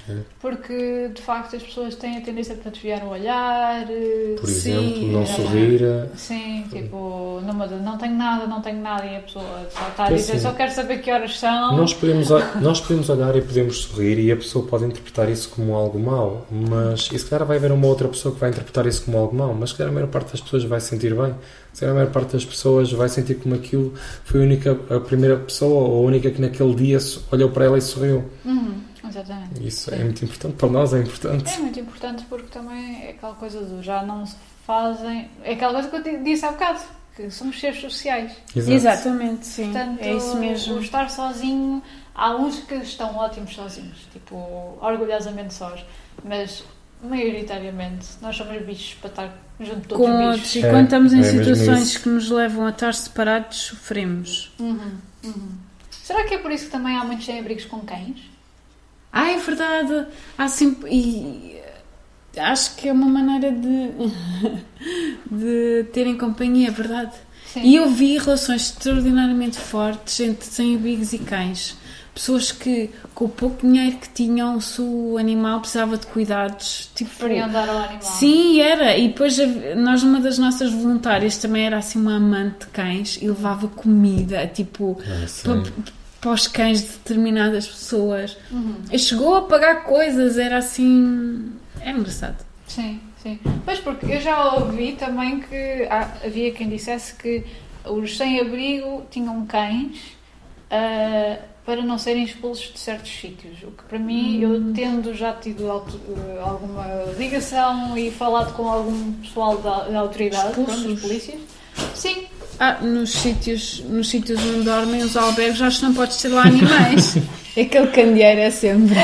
É. Porque, de facto, as pessoas têm a tendência para desviar o olhar. Por Sim, exemplo, não é. sorrir. Sim, tipo, numa de não tenho nada, não tenho nada, e a pessoa só está a Pois dizer, sim. só quero saber que horas são. Nós podemos, nós podemos olhar e podemos sorrir e a pessoa pode interpretar isso como algo mau, mas e se calhar vai haver uma outra pessoa que vai interpretar isso como algo mau, mas se calhar a maior parte das pessoas vai se sentir bem. Se calhar a maior parte das pessoas vai sentir como aquilo foi a única, a primeira pessoa ou a única que naquele dia olhou para ela e sorriu. Uhum, exatamente. Isso Sim. é muito importante, para nós é importante. É muito importante porque também é aquela coisa do já não se fazem. É aquela coisa que eu disse há bocado, que somos seres sociais. Exato. Exatamente, sim. Portanto, é isso mesmo. o estar sozinho, há uns que estão ótimos sozinhos, tipo, orgulhosamente sós, mas maioritariamente nós somos bichos para estar junto de Com outros outros, bichos. e É, quando estamos em é mesmo situações isso. que nos levam a estar separados, sofremos. Uhum, uhum. Será que é por isso que também há muitos sem-abrigos com cães? Ah, é verdade. Há sempre. E acho que é uma maneira de, de terem companhia, é verdade. Sim. E eu vi relações extraordinariamente fortes entre sem-abrigos e cães. Pessoas que, com o pouco dinheiro que tinham, se o animal precisava de cuidados, tipo... Preferiam dar ao animal. Sim, era. E depois nós, uma das nossas voluntárias também era assim uma amante de cães e levava comida, tipo, Ah, sim. para, para os cães de determinadas pessoas. Uhum. E chegou a pagar coisas, era assim... É engraçado. Sim, sim. Pois, porque eu já ouvi também que há- havia quem dissesse que os sem-abrigo tinham cães ah, para não serem expulsos de certos sítios. O que para mim, eu tendo já tido auto- eh, alguma ligação e falado com algum pessoal da, da autoridade, Expulsos? pronto, dos polícias. Sim, Ah, nos sítios, nos sítios onde dormem os albergues, acho que não podes ter lá animais. Aquele candeeiro é sempre...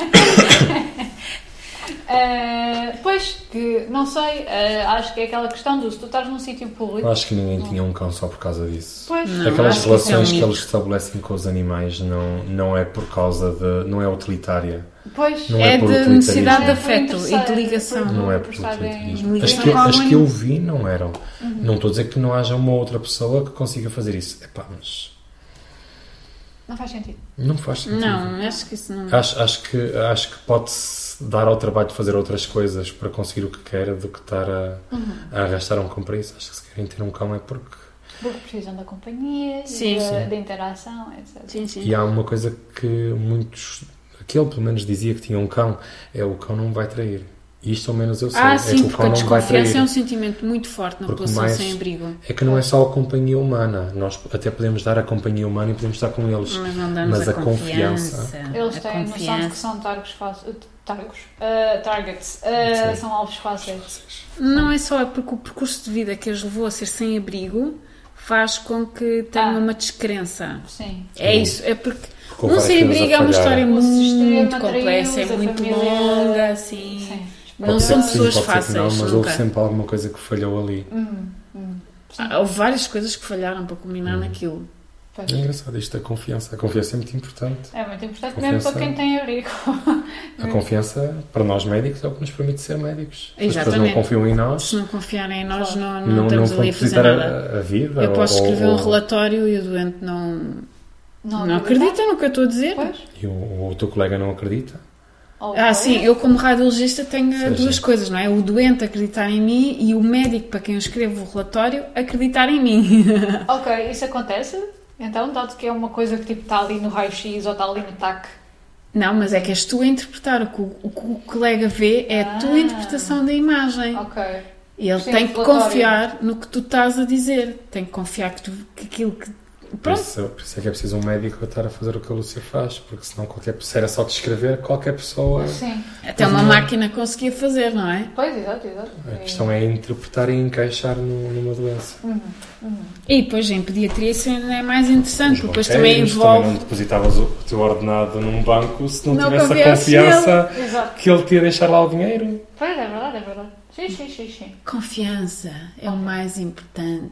Uh, pois, que não sei, uh, acho que é aquela questão do se tu estás num sítio público. Eu acho que ninguém tinha um cão só por causa disso. Pois, Não, Aquelas acho que isso é um relações que mito. eles estabelecem com os animais não, não é por causa de... não é utilitária. pois, Não É por de necessidade de É afeto por e de ligação. por- Não é por por estarem- utilitarismo. As ligação que, com as alguém. que eu vi não eram. Não estou a dizer que não haja uma outra pessoa que consiga fazer isso. Epá, mas não faz sentido. não faz sentido. Não, acho que isso não... Acho, acho que, acho que pode-se dar ao trabalho de fazer outras coisas para conseguir o que quer do que estar a, a arrastar um cão para isso. Acho que se querem ter um cão é porque... Porque precisam da companhia, Sim, e da, sim. da interação, etcétera. Sim, sim. E há uma coisa que muitos... Aquele pelo menos dizia que tinha um cão. É o cão não me vai trair. E isto ao menos eu sei. Ah, é sim, que o porque cão a não me vai desconfiança trair. é um sentimento muito forte na Porque população mais- sem abrigo. É que não é só a companhia humana. Nós até podemos dar a companhia humana e podemos estar com eles. Mas não damos Mas a, a confiança- confiança. Eles a têm noção de que confiança. são targos fáceis. Targos? Uh, targets. Uh, Sim. são alvos fáceis. Não é só, é porque o percurso de vida que as levou a ser sem abrigo faz com que tenham Ah. uma descrença. Sim. É Sim. isso, é porque Com um várias sem coisas abrigo a é uma falhar. história O sistema muito complexa, é traiu-os, a muito família- longa, assim. Sim. Não Pode são ser que sim, pessoas pode ser que fáceis, não, mas nunca. houve sempre alguma coisa que falhou ali. Uhum, uhum. Sim. Ah, houve várias coisas que falharam para culminar naquilo. Pois. É engraçado isto da confiança. A confiança é muito importante. É muito importante Confiança- mesmo para quem tem abrigo. A confiança, para nós médicos, é o que nos permite ser médicos. Se as pessoas não Exatamente. confiam em nós, Se não confiarem em nós, Claro. não, não, não, não estamos vão ali a fazer facilitar nada. a, a vida. Eu posso ou- escrever ou- um relatório e o doente não, não, acredita? acredita no que eu estou a dizer. Pois. E o, o teu colega não acredita. Ou Ah, sim, pois. eu como radiologista tenho Seja. duas coisas, não é? O doente acreditar em mim e o médico para quem eu escrevo o relatório acreditar em mim. Ok, isso acontece? Então, dado que é uma coisa que tipo está ali no raio-x ou está ali no T A C. Não, mas é que és tu a interpretar. O que o, o, que o colega vê é a tua Ah. interpretação da imagem. Ok. E ele Sim, tem que relatório. confiar no que tu estás a dizer. Tem que confiar que, tu, que aquilo que... Por Pronto. isso, por isso é que é preciso um médico a estar a fazer o que a Lúcia faz, porque senão qualquer pessoa, se era só descrever, qualquer pessoa... Sim. Até uma máquina conseguia fazer, não é? Pois, exato, exato. A questão é interpretar e encaixar no- numa doença. Uhum, uhum. E depois em pediatria isso ainda é mais interessante, Os porque depois também bancários, envolve... também não depositavas o teu ordenado num banco se não, Não tivesse a houvesse confiança Exato. que ele te ia deixar lá o dinheiro. Pois, é verdade, é verdade. Sim, sim, sim, sim. Confiança é o mais importante.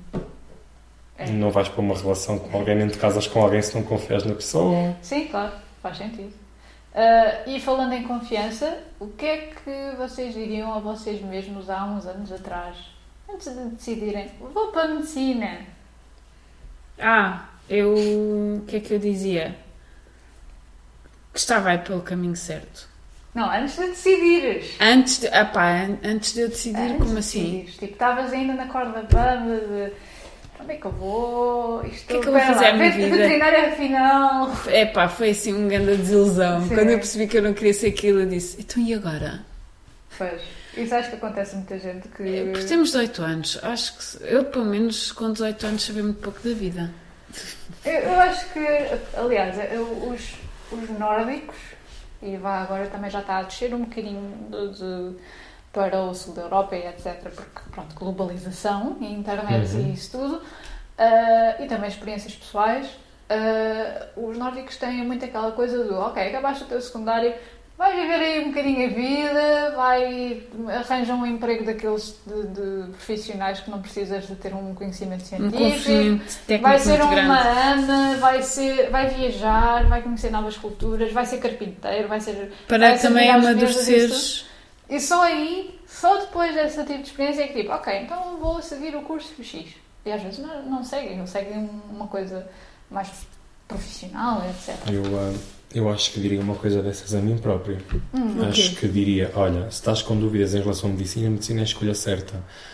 É. Não vais para uma relação com alguém, nem te casas com alguém se não confias na pessoa. Sim, claro, faz sentido. Ah, e falando em confiança, o que é que vocês diriam a vocês mesmos há uns anos atrás? Antes de decidirem, vou para a medicina. Ah, eu... o que é que eu dizia? que estava aí pelo caminho certo. Não, antes de decidires. Antes de, ah pá, antes de eu decidir, Antes como de assim? decidires. Tipo, estavas ainda na corda bamba de... Onde é que eu vou? Isto, O que é que eu vou fazer à minha vida? Veterinária afinal. É pá, foi assim uma grande desilusão. Sim. Quando eu percebi que eu não queria ser aquilo, eu disse, então e agora? Pois, isso acho que acontece a muita gente que... Porque temos dezoito anos. Acho que eu, pelo menos, com dezoito anos, sabia muito pouco da vida. Eu, eu acho que, aliás, eu, os, os nórdicos, e vá agora também já está a descer um bocadinho de, de, para o sul da Europa e etcétera, porque, pronto, globalização e internet Uhum. e isso tudo, uh, e também experiências pessoais, uh, os nórdicos têm muito aquela coisa do, ok, acabaste o teu secundário, vai viver aí um bocadinho a vida, vai, arranja um emprego daqueles de, de profissionais que não precisas de ter um conhecimento Um científico, conhecimento técnico vai ser muito uma grande. Ana, vai, ser, vai viajar, vai conhecer novas culturas, vai ser carpinteiro, vai ser... Para vai também virar as mesas, isso. amadureceres. E só aí, só depois desse tipo de experiência é que tipo, ok, então vou seguir o curso X. E às vezes não, não seguem, ou seguem uma coisa mais profissional, etcétera. Eu, uh, eu acho que diria uma coisa dessas a mim próprio. Hum, acho que diria, olha, se estás com dúvidas em relação à medicina, a medicina é a escolha certa.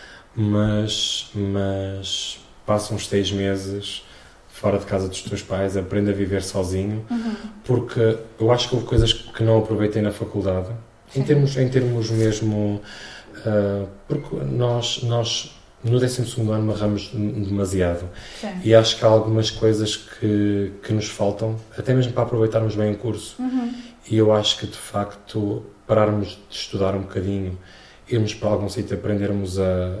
Mas, mas passa uns seis meses fora de casa dos teus pais, aprende a viver sozinho, uhum. porque eu acho que houve coisas que não aproveitei na faculdade. Em termos, em termos mesmo... Uh, porque nós, nós no décimo segundo ano marramos demasiado. Sim. E acho que há algumas coisas que, que nos faltam, até mesmo para aproveitarmos bem o curso. Uhum. E eu acho que, de facto, pararmos de estudar um bocadinho, irmos para algum sítio, aprendermos a,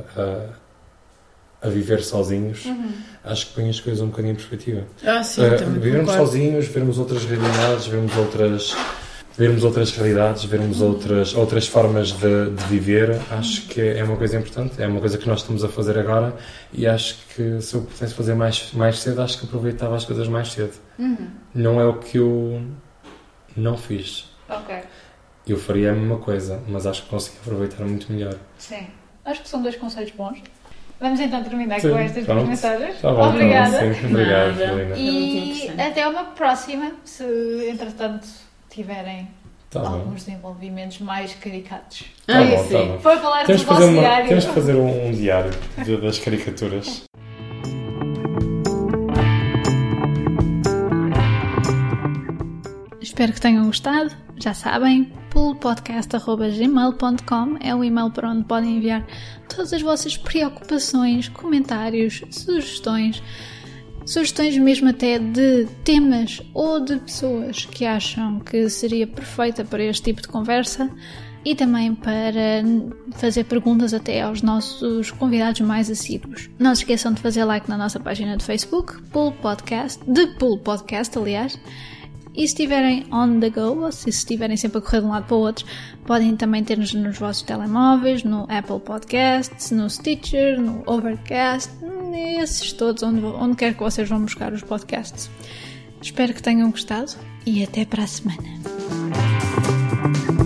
a, a viver sozinhos, Uhum. acho que põe as coisas um bocadinho em perspectiva. Ah, sim, Uh, também vivermos concordo. sozinhos, vermos outras realidades, vermos outras... vermos outras realidades, vermos outras, outras formas de, de viver, acho que é uma coisa importante, é uma coisa que nós estamos a fazer agora e acho que se eu pudesse fazer mais, mais cedo, acho que aproveitava as coisas mais cedo. Uhum. Não é o que eu não fiz. Ok, Eu faria a mesma coisa, mas acho que consegui aproveitar muito melhor. sim. Acho que são dois conselhos bons. Vamos então terminar Sim, com estas duas pronto. mensagens. Tá bom, Obrigada. tá bom, sim, obrigado, Nada. Helena. É muito E interessante. até uma próxima, se entretanto tiverem Tá bom. alguns desenvolvimentos mais caricatos. Tá Ah, bom, sim. tá bom. Foi falar Temos do que fazer, vosso uma, diário. temos que fazer um, um diário de- das caricaturas. Espero que tenham gostado. Já sabem, pulpodcast arroba gmail ponto com é o e-mail para onde podem enviar todas as vossas preocupações, comentários, sugestões, sugestões mesmo até de temas ou de pessoas que acham que seria perfeita para este tipo de conversa e também para fazer perguntas até aos nossos convidados mais assíduos. Não se esqueçam de fazer like na nossa página de Facebook, Pull Podcast, de Pull Podcast, aliás. E se estiverem on the go, ou se estiverem sempre a correr de um lado para o outro, podem também ter-nos nos vossos telemóveis, no Apple Podcasts, no Stitcher, no Overcast, nesses todos, onde, onde quer que vocês vão buscar os podcasts. Espero que tenham gostado e até para a semana.